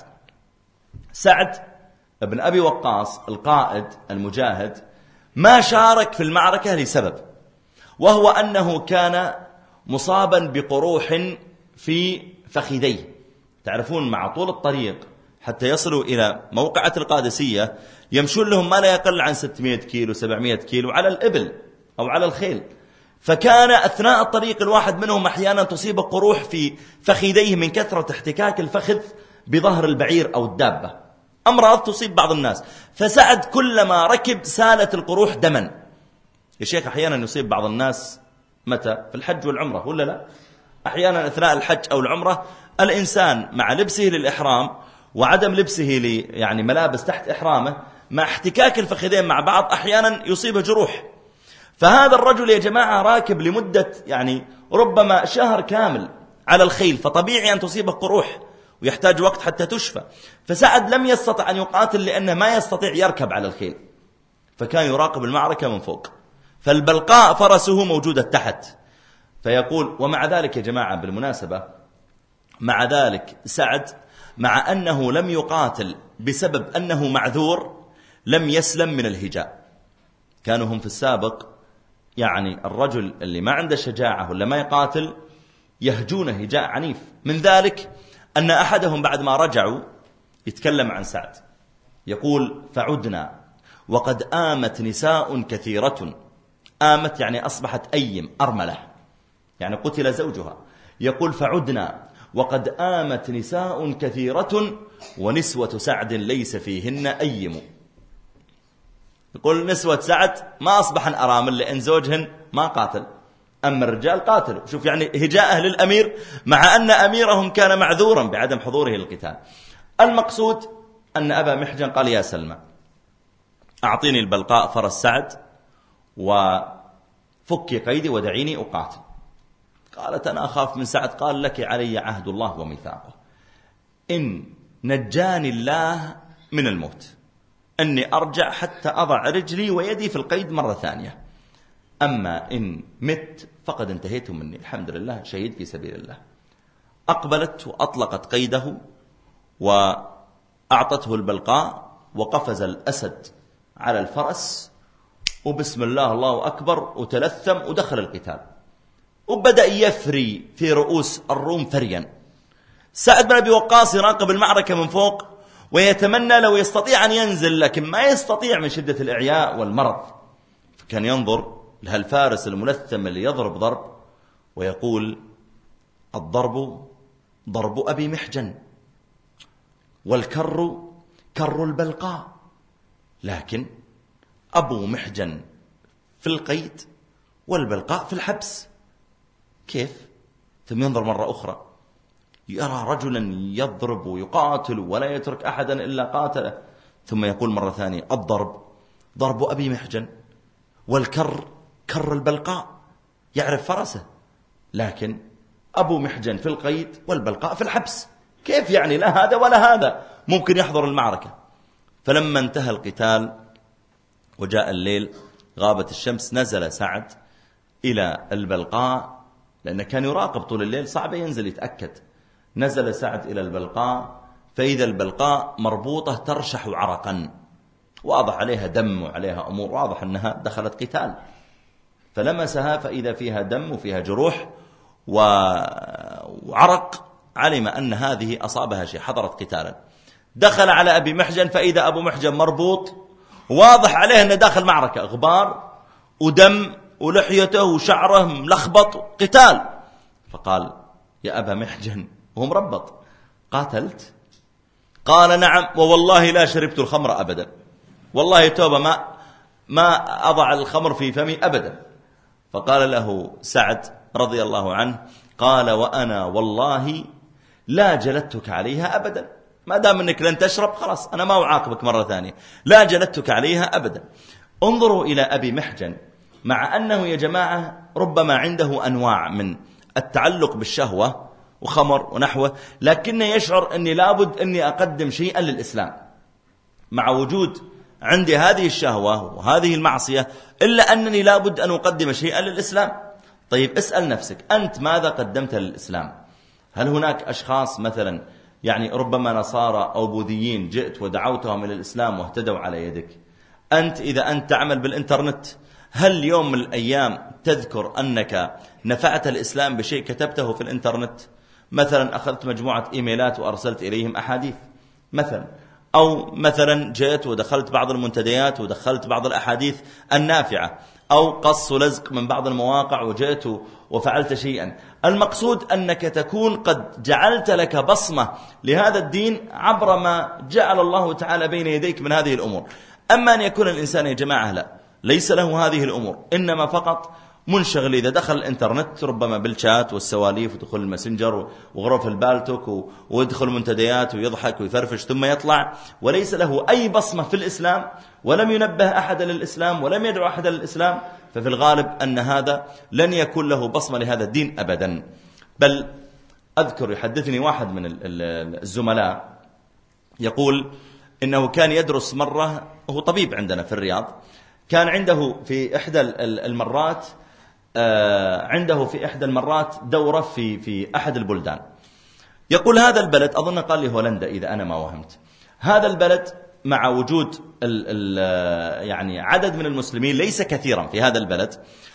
[SPEAKER 2] سعد بن أبي وقاص القائد المجاهد ما شارك في المعركة لسبب، وهو أنه كان مصابا بقروح في فخذيه. تعرفون مع طول الطريق حتى يصلوا إلى موقعة القادسية يمشون لهم ما لا يقل عن ستمائة كيلو سبعمائة كيلو على الإبل أو على الخيل. فكان أثناء الطريق الواحد منهم أحيانا تصيب قروح في فخذيه من كثرة احتكاك الفخذ بظهر البعير أو الدابة، أمراض تصيب بعض الناس. فسعد كلما ركب سالت القروح دما. يا شيخ أحيانا يصيب بعض الناس متى؟ في الحج والعمرة ولا لا؟ أحيانا أثناء الحج أو العمرة الإنسان مع لبسه للإحرام وعدم لبسه لي يعني ملابس تحت إحرامه مع احتكاك الفخذين مع بعض أحيانا يصيبه جروح. فهذا الرجل يا جماعة راكب لمدة يعني ربما شهر كامل على الخيل، فطبيعي أن تصيبه قروح ويحتاج وقت حتى تشفى. فسعد لم يستطع أن يقاتل لأنه ما يستطيع يركب على الخيل، فكان يراقب المعركة من فوق. فالبلقاء فرسه موجودة تحت. فيقول ومع ذلك يا جماعة بالمناسبة، مع ذلك سعد مع أنه لم يقاتل بسبب أنه معذور لم يسلم من الهجاء. كانوا هم في السابق يعني الرجل اللي ما عنده شجاعة ولا ما يقاتل يهجونه هجاء عنيف. من ذلك أن أحدهم بعد ما رجعوا يتكلم عن سعد يقول فعدنا وقد آمت نساء كثيرة. آمت يعني أصبحت أيم أرملة، يعني قتل زوجها. يقول فعدنا وقد آمت نساء كثيرة ونسوة سعد ليس فيهن أيم. يقول نسوة سعد ما أصبحن أرامل لأن زوجهن ما قاتل، أما الرجال قاتلوا. شوف يعني هجاء أهل الأمير مع أن أميرهم كان معذورا بعدم حضوره للقتال. المقصود أن أبا محجن قال يا سلمى أعطيني البلقاء فرس سعد وفكي قيدي ودعيني أقاتل. قالت أنا أخاف من سعد. قال لك علي عهد الله وميثاقه، إن نجاني الله من الموت أني أرجع حتى أضع رجلي ويدي في القيد مرة ثانية، أما إن مت فقد انتهيت مني، الحمد لله شهيد في سبيل الله. أقبلت وأطلقت قيده وأعطته البلقاء وقفز الأسد على الفرس وبسم الله الله أكبر وتلثم ودخل القتال وبدأ يفري في رؤوس الروم فريا. سعد بن أبي وقاص يراقب المعركة من فوق ويتمنى لو يستطيع أن ينزل، لكن ما يستطيع من شدة الإعياء والمرض. فكان ينظر لهالفارس الملثم اللي يضرب ضرب ويقول الضرب ضرب أبي محجن والكر كر البلقاء، لكن أبو محجن في القيد والبلقاء في الحبس. كيف؟ ثم ينظر مرة أخرى يرى رجلا يضرب ويقاتل ولا يترك أحدا إلا قاتله، ثم يقول مرة ثانية الضرب ضرب أبي محجن والكر كر البلقاء، يعرف فرسه، لكن أبو محجن في القيد والبلقاء في الحبس. كيف يعني؟ لا هذا ولا هذا ممكن يحضر المعركة. فلما انتهى القتال وجاء الليل غابت الشمس نزل سعد إلى البلقاء، لأنه كان يراقب طول الليل صعب ينزل يتأكد. نزل سعد إلى البلقاء فإذا البلقاء مربوطة ترشح عرقا، واضح عليها دم وعليها أمور، واضح أنها دخلت قتال. فلمسها فإذا فيها دم وفيها جروح وعرق، علم أن هذه أصابها شيء، حضرت قتالا. دخل على أبي محجن فإذا أبو محجن مربوط، واضح عليه أنه داخل معركة، غبار ودم ولحيته وشعره ملخبط، قتال. فقال يا أبا محجن وهو مربط قاتلت؟ قال نعم ووالله لا شربت الخمر أبدا، والله توبة ما ما أضع الخمر في فمي أبدا. فقال له سعد رضي الله عنه قال وأنا والله لا جلدتك عليها أبدا، ما دام أنك لن تشرب خلاص أنا ما أعاقبك مرة ثانية، لا جلدتك عليها أبدا. انظروا إلى أبي محجن، مع أنه يا جماعة ربما عنده أنواع من التعلق بالشهوة وخمر ونحوه، لكنه يشعر أني لابد أني أقدم شيئا للإسلام مع وجود عندي هذه الشهوة وهذه المعصية، إلا أنني لابد أن أقدم شيئا للإسلام. طيب اسأل نفسك أنت ماذا قدمت للإسلام؟ هل هناك أشخاص مثلا يعني ربما نصارى أو بوذيين جئت ودعوتهم إلى الإسلام واهتدوا على يدك؟ أنت إذا أنت تعمل بالإنترنت هل يوم من الأيام تذكر أنك نفعت الإسلام بشيء كتبته في الإنترنت؟ مثلا أخذت مجموعة إيميلات وأرسلت إليهم أحاديث مثلا، أو مثلا جئت ودخلت بعض المنتديات ودخلت بعض الأحاديث النافعة، أو قص ولزق من بعض المواقع وجئت وفعلت شيئا. المقصود أنك تكون قد جعلت لك بصمة لهذا الدين عبر ما جعل الله تعالى بين يديك من هذه الأمور. أما أن يكون الإنسان يا جماعة لا ليس له هذه الأمور، إنما فقط منشغل إذا دخل الإنترنت ربما بالشات والسواليف ودخل الماسنجر وغرف البالتوك ويدخل منتديات ويضحك ويفرفش ثم يطلع، وليس له أي بصمة في الإسلام ولم ينبه أحد للإسلام ولم يدعو أحد للإسلام، ففي الغالب أن هذا لن يكون له بصمة لهذا الدين أبدا. بل أذكر يحدثني واحد من الزملاء يقول إنه كان يدرس مرة، وهو طبيب عندنا في الرياض، كان عنده في إحدى المرات عنده في إحدى المرات دورة في في أحد البلدان. يقول هذا البلد أظن قال لي هولندا إذا أنا ما وهمت، هذا البلد مع وجود ال ال يعني عدد من المسلمين ليس كثيرا في هذا البلد،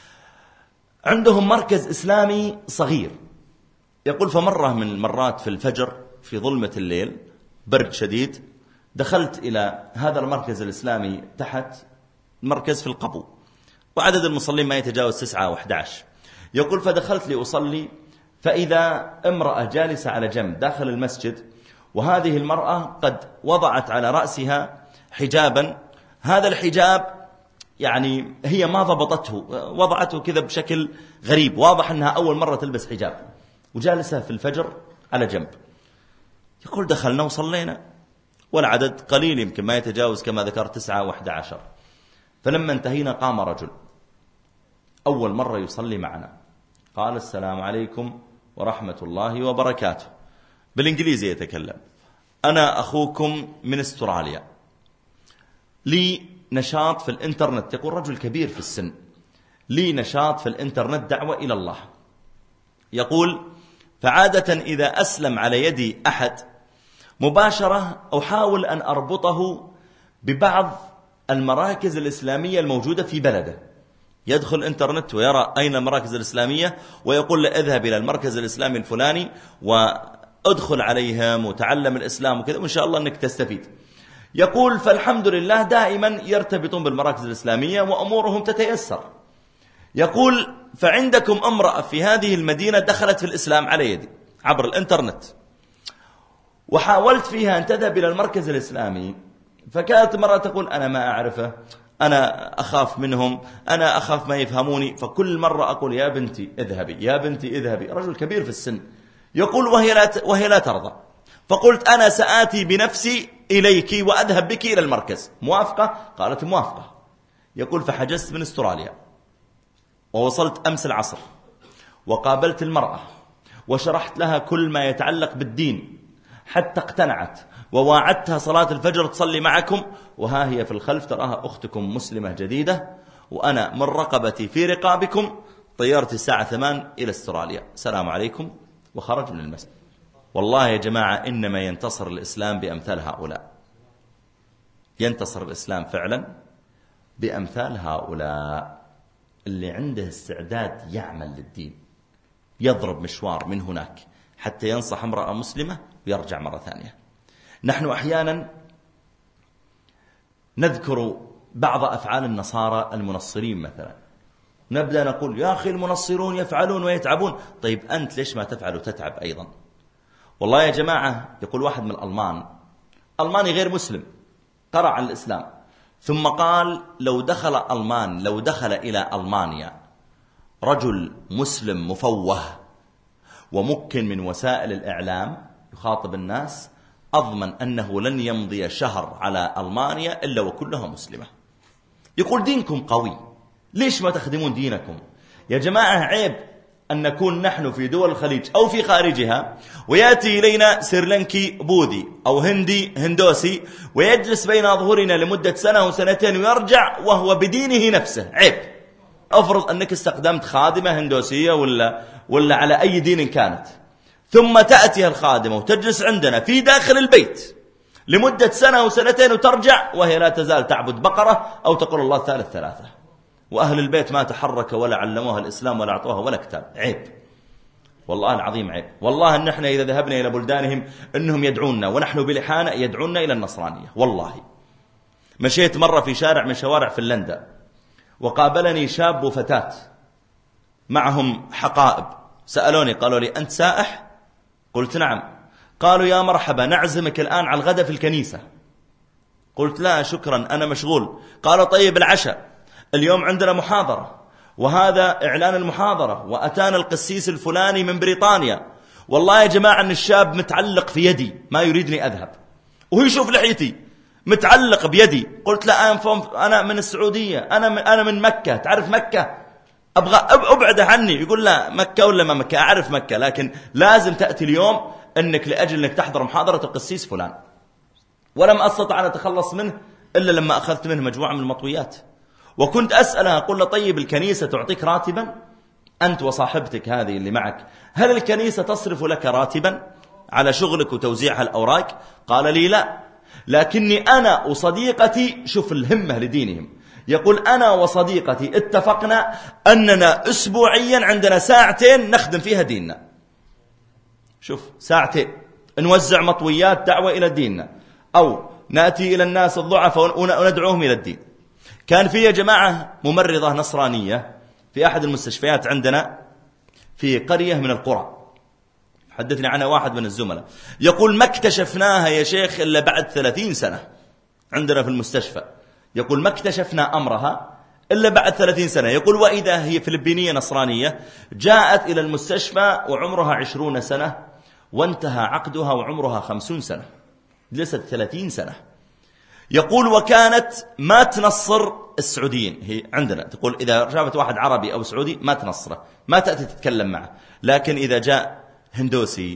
[SPEAKER 2] عندهم مركز إسلامي صغير. يقول فمرة من المرات في الفجر في ظلمة الليل برد شديد دخلت إلى هذا المركز الإسلامي تحت، مركز في القبو، وعدد المصلين ما يتجاوز تسعة أو أحد عشر. يقول فدخلت لأصلي فإذا امرأة جالسة على جنب داخل المسجد، وهذه المرأة قد وضعت على رأسها حجابا، هذا الحجاب يعني هي ما ضبطته، وضعته كذا بشكل غريب، واضح أنها أول مرة تلبس حجاب، وجالسة في الفجر على جنب. يقول دخلنا وصلينا والعدد قليل يمكن ما يتجاوز كما ذكرت تسعة وأحد عشر. فلما انتهينا قام رجل أول مرة يصلي معنا قال السلام عليكم ورحمة الله وبركاته، بالإنجليزي يتكلم، أنا أخوكم من استراليا، لي نشاط في الإنترنت، يقول رجل كبير في السن، لي نشاط في الإنترنت دعوة إلى الله. يقول فعادة إذا أسلم على يدي أحد مباشرة أحاول أن أربطه ببعض المراكز الإسلامية الموجودة في بلده، يدخل الإنترنت ويرى أين المراكز الإسلامية ويقول له اذهب إلى المركز الإسلامي الفلاني وادخل عليهم وتعلم الإسلام وكذا وإن شاء الله أنك تستفيد. يقول فالحمد لله دائما يرتبطون بالمراكز الإسلامية وأمورهم تتيسر. يقول فعندكم امرأة في هذه المدينة دخلت في الإسلام على يدي عبر الإنترنت، وحاولت فيها أن تذهب إلى المركز الإسلامي، فكانت مرة تقول أنا ما أعرفه، أنا أخاف منهم، أنا أخاف ما يفهموني، فكل مرة أقول يا بنتي اذهبي يا بنتي اذهبي. رجل كبير في السن يقول وهي لا, وهي لا ترضى. فقلت أنا سآتي بنفسي إليك وأذهب بك إلى المركز، موافقة؟ قالت موافقة. يقول فحجزت من استراليا ووصلت أمس العصر وقابلت المرأة وشرحت لها كل ما يتعلق بالدين حتى اقتنعت، وواعدتها صلاة الفجر تصلي معكم، وها هي في الخلف تراها أختكم مسلمة جديدة، وأنا من رقبتي في رقابكم. طيرت الساعة ثمان إلى استراليا، السلام عليكم، وخرج من المسجد. والله يا جماعة إنما ينتصر الإسلام بأمثال هؤلاء، ينتصر الإسلام فعلا بأمثال هؤلاء اللي عنده استعداد يعمل للدين، يضرب مشوار من هناك حتى ينصح امرأة مسلمة ويرجع مرة ثانية. نحن أحيانا نذكر بعض أفعال النصارى المنصرين مثلا، نبدأ نقول يا أخي المنصرون يفعلون ويتعبون، طيب أنت ليش ما تفعل وتتعب أيضا؟ والله يا جماعة يقول واحد من الألمان، ألماني غير مسلم، قرأ عن الإسلام، ثم قال لو دخل ألمان لو دخل إلى ألمانيا رجل مسلم مفوه ومكن من وسائل الإعلام يخاطب الناس، أضمن أنه لن يمضي شهر على ألمانيا إلا وكلها مسلمة. يقول دينكم قوي، ليش ما تخدمون دينكم؟ يا جماعة عيب أن نكون نحن في دول الخليج أو في خارجها ويأتي إلينا سريلانكي بوذي أو هندي هندوسي ويجلس بين ظهورنا لمدة سنة وسنتين ويرجع وهو بدينه نفسه. عيب. أفرض أنك استخدمت خادمة هندوسية ولا, ولا على أي دين كانت، ثم تأتي الخادمة وتجلس عندنا في داخل البيت لمدة سنة وسنتين وترجع وهي لا تزال تعبد بقرة أو تقول الله ثالث ثلاثة، وأهل البيت ما تحرك ولا علموها الإسلام ولا أعطوها ولا كتاب. عيب والله العظيم، عيب والله أن احنا إذا ذهبنا إلى بلدانهم أنهم يدعوننا ونحن بلحانة يدعوننا إلى النصرانية. والله مشيت مرة في شارع من شوارع فنلندا وقابلني شاب وفتاة معهم حقائب، سألوني قالوا لي أنت سائح؟ قلت نعم. قالوا يا مرحبا نعزمك الآن على الغداء في الكنيسة. قلت لا شكرا أنا مشغول. قالوا طيب العشاء، اليوم عندنا محاضرة وهذا إعلان المحاضرة وأتانا القسيس الفلاني من بريطانيا. والله يا جماعة أن الشاب متعلق في يدي ما يريدني أذهب، وهو يشوف لحيتي متعلق بيدي. قلت لا أنا من السعودية، أنا من, أنا من مكة، تعرف مكة؟ أبغى أبعده عني. يقول لا مكة ولا ما مكة، أعرف مكة لكن لازم تأتي اليوم أنك لأجل أنك تحضر محاضرة القسيس فلان. ولم أستطع أن أتخلص منه إلا لما أخذت منه مجموعة من المطويات. وكنت أسألها أقول له طيب الكنيسة تعطيك راتبا أنت وصاحبتك هذه اللي معك، هل الكنيسة تصرف لك راتبا على شغلك وتوزيعها الأوراق؟ قال لي لا، لكني أنا وصديقتي، شوف الهمة لدينهم، يقول أنا وصديقتي اتفقنا أننا أسبوعيا عندنا ساعتين نخدم فيها ديننا. شوف ساعتين نوزع مطويات دعوة إلى ديننا أو نأتي إلى الناس الضعفاء وندعوهم إلى الدين. كان في يا جماعة ممرضة نصرانية في أحد المستشفيات عندنا في قرية من القرى، حدثني عنها واحد من الزملاء، يقول ما اكتشفناها يا شيخ إلا بعد ثلاثين سنة عندنا في المستشفى. يقول ما اكتشفنا أمرها إلا بعد ثلاثين سنة. يقول وإذا هي فلبينية نصرانية جاءت إلى المستشفى وعمرها عشرون سنة وانتهى عقدها وعمرها خمسون سنة، جلست ثلاثين سنة. يقول وكانت ما تنصر السعوديين، هي عندنا تقول إذا شافت واحد عربي أو سعودي ما تنصره، ما تأتي تتكلم معه، لكن إذا جاء هندوسي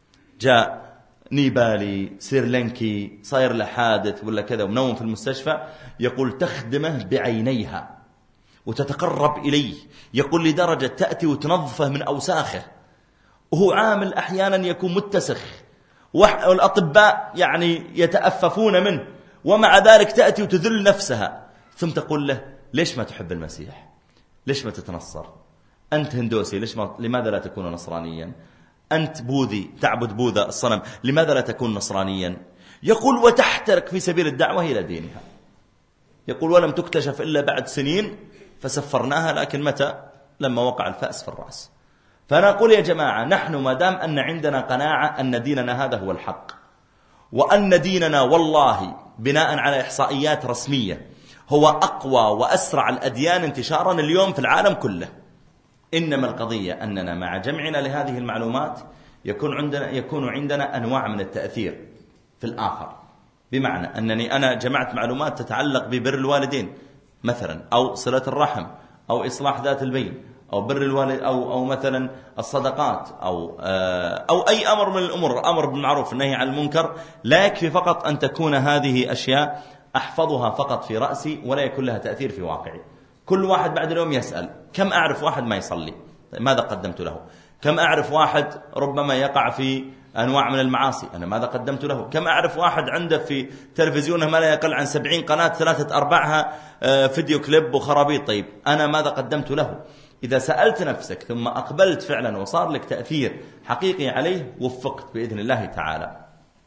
[SPEAKER 2] جاء نيبالي سريلانكي صاير له حادث ولا كذا ومنوم في المستشفى، يقول تخدمه بعينيها وتتقرب إليه، يقول لدرجة تأتي وتنظفه من أوساخه وهو عامل أحيانا يكون متسخ والأطباء يعني يتأففون منه، ومع ذلك تأتي وتذل نفسها ثم تقول له ليش ما تحب المسيح؟ ليش ما تتنصر؟ أنت هندوسي ليش ما لماذا لا تكون نصرانيا؟ أنت بوذي تعبد بوذا الصنم لماذا لا تكون نصرانيا؟ يقول وتحترق في سبيل الدعوة إلى دينها. يقول ولم تكتشف إلا بعد سنين فسفرناها، لكن متى؟ لما وقع الفأس في الرأس. فأنا أقول يا جماعة نحن ما دام أن عندنا قناعة أن ديننا هذا هو الحق، وأن ديننا والله بناء على إحصائيات رسمية هو أقوى وأسرع الأديان انتشارا اليوم في العالم كله، إنما القضية أننا مع جمعنا لهذه المعلومات يكون عندنا يكون عندنا أنواع من التأثير في الآخر، بمعنى أنني أنا جمعت معلومات تتعلق ببر الوالدين مثلا، أو صلة الرحم، أو إصلاح ذات البين، أو بر الوالد، أو أو مثلا الصدقات، أو أو أي أمر من الأمور، أمر بالمعروف النهي عن المنكر. لا يكفي فقط أن تكون هذه أشياء أحفظها فقط في رأسي ولا يكون لها تأثير في واقعي. كل واحد بعد اليوم يسأل كم أعرف واحد ما يصلي، ماذا قدمت له؟ كم أعرف واحد ربما يقع في أنواع من المعاصي، أنا ماذا قدمت له؟ كم أعرف واحد عنده في تلفزيونه ما لا يقل عن سبعين قناة ثلاثة أرباعها فيديو كليب وخرابيط، طيب أنا ماذا قدمت له؟ إذا سألت نفسك ثم أقبلت فعلا وصار لك تأثير حقيقي عليه وفقت بإذن الله تعالى.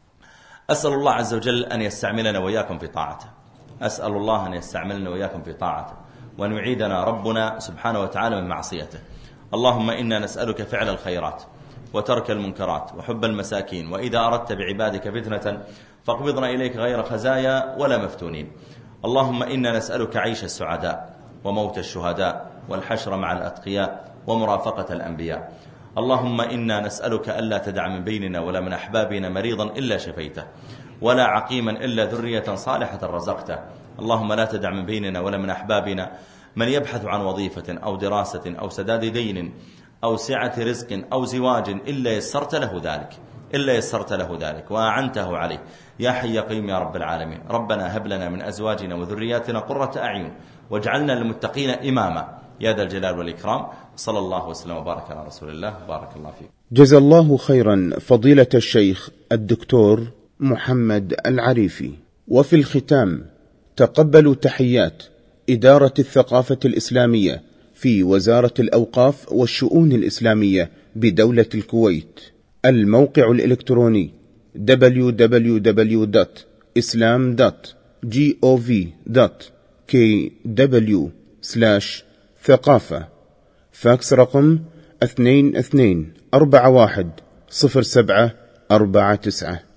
[SPEAKER 2] أسأل الله عز وجل أن يستعملنا وإياكم في طاعته، أسأل الله أن يستعملنا وإياكم في طاعته، وأن يعيدنا ربنا سبحانه وتعالى من معصيته. اللهم إنا نسألك فعل الخيرات وترك المنكرات وحب المساكين، وإذا أردت بعبادك فتنة فاقبضنا إليك غير خزايا ولا مفتونين. اللهم إنا نسألك عيش السعداء وموت الشهداء والحشر مع الأتقياء ومرافقة الأنبياء. اللهم إنا نسألك ألا تدع من بيننا ولا من أحبابنا مريضا إلا شفيته، ولا عقيما إلا ذرية صالحة رزقته. اللهم لا تدع من بيننا ولا من أحبابنا من يبحث عن وظيفة أو دراسة أو سداد دين أو سعة رزق أو زواج إلا يسرت له ذلك إلا يسرت له ذلك وأعنته عليه يا حي يا قيوم يا رب العالمين. ربنا هب لنا من أزواجنا وذرياتنا قرة أعين واجعلنا للمتقين إماما يا ذا الجلال والإكرام. صلى الله وسلم وبارك على رسول الله. بارك الله فيك.
[SPEAKER 1] جزا الله خيرا فضيلة الشيخ الدكتور محمد العريفي. وفي الختام تقبلوا تحيات إدارة الثقافة الإسلامية في وزارة الأوقاف والشؤون الإسلامية بدولة الكويت. الموقع الإلكتروني دبليو دبليو دبليو دوت إسلام دوت جوف دوت كي دبليو سلاش ثقافة. فاكس رقم اثنين اثنين أربعة واحد صفر سبعة أربعة تسعة.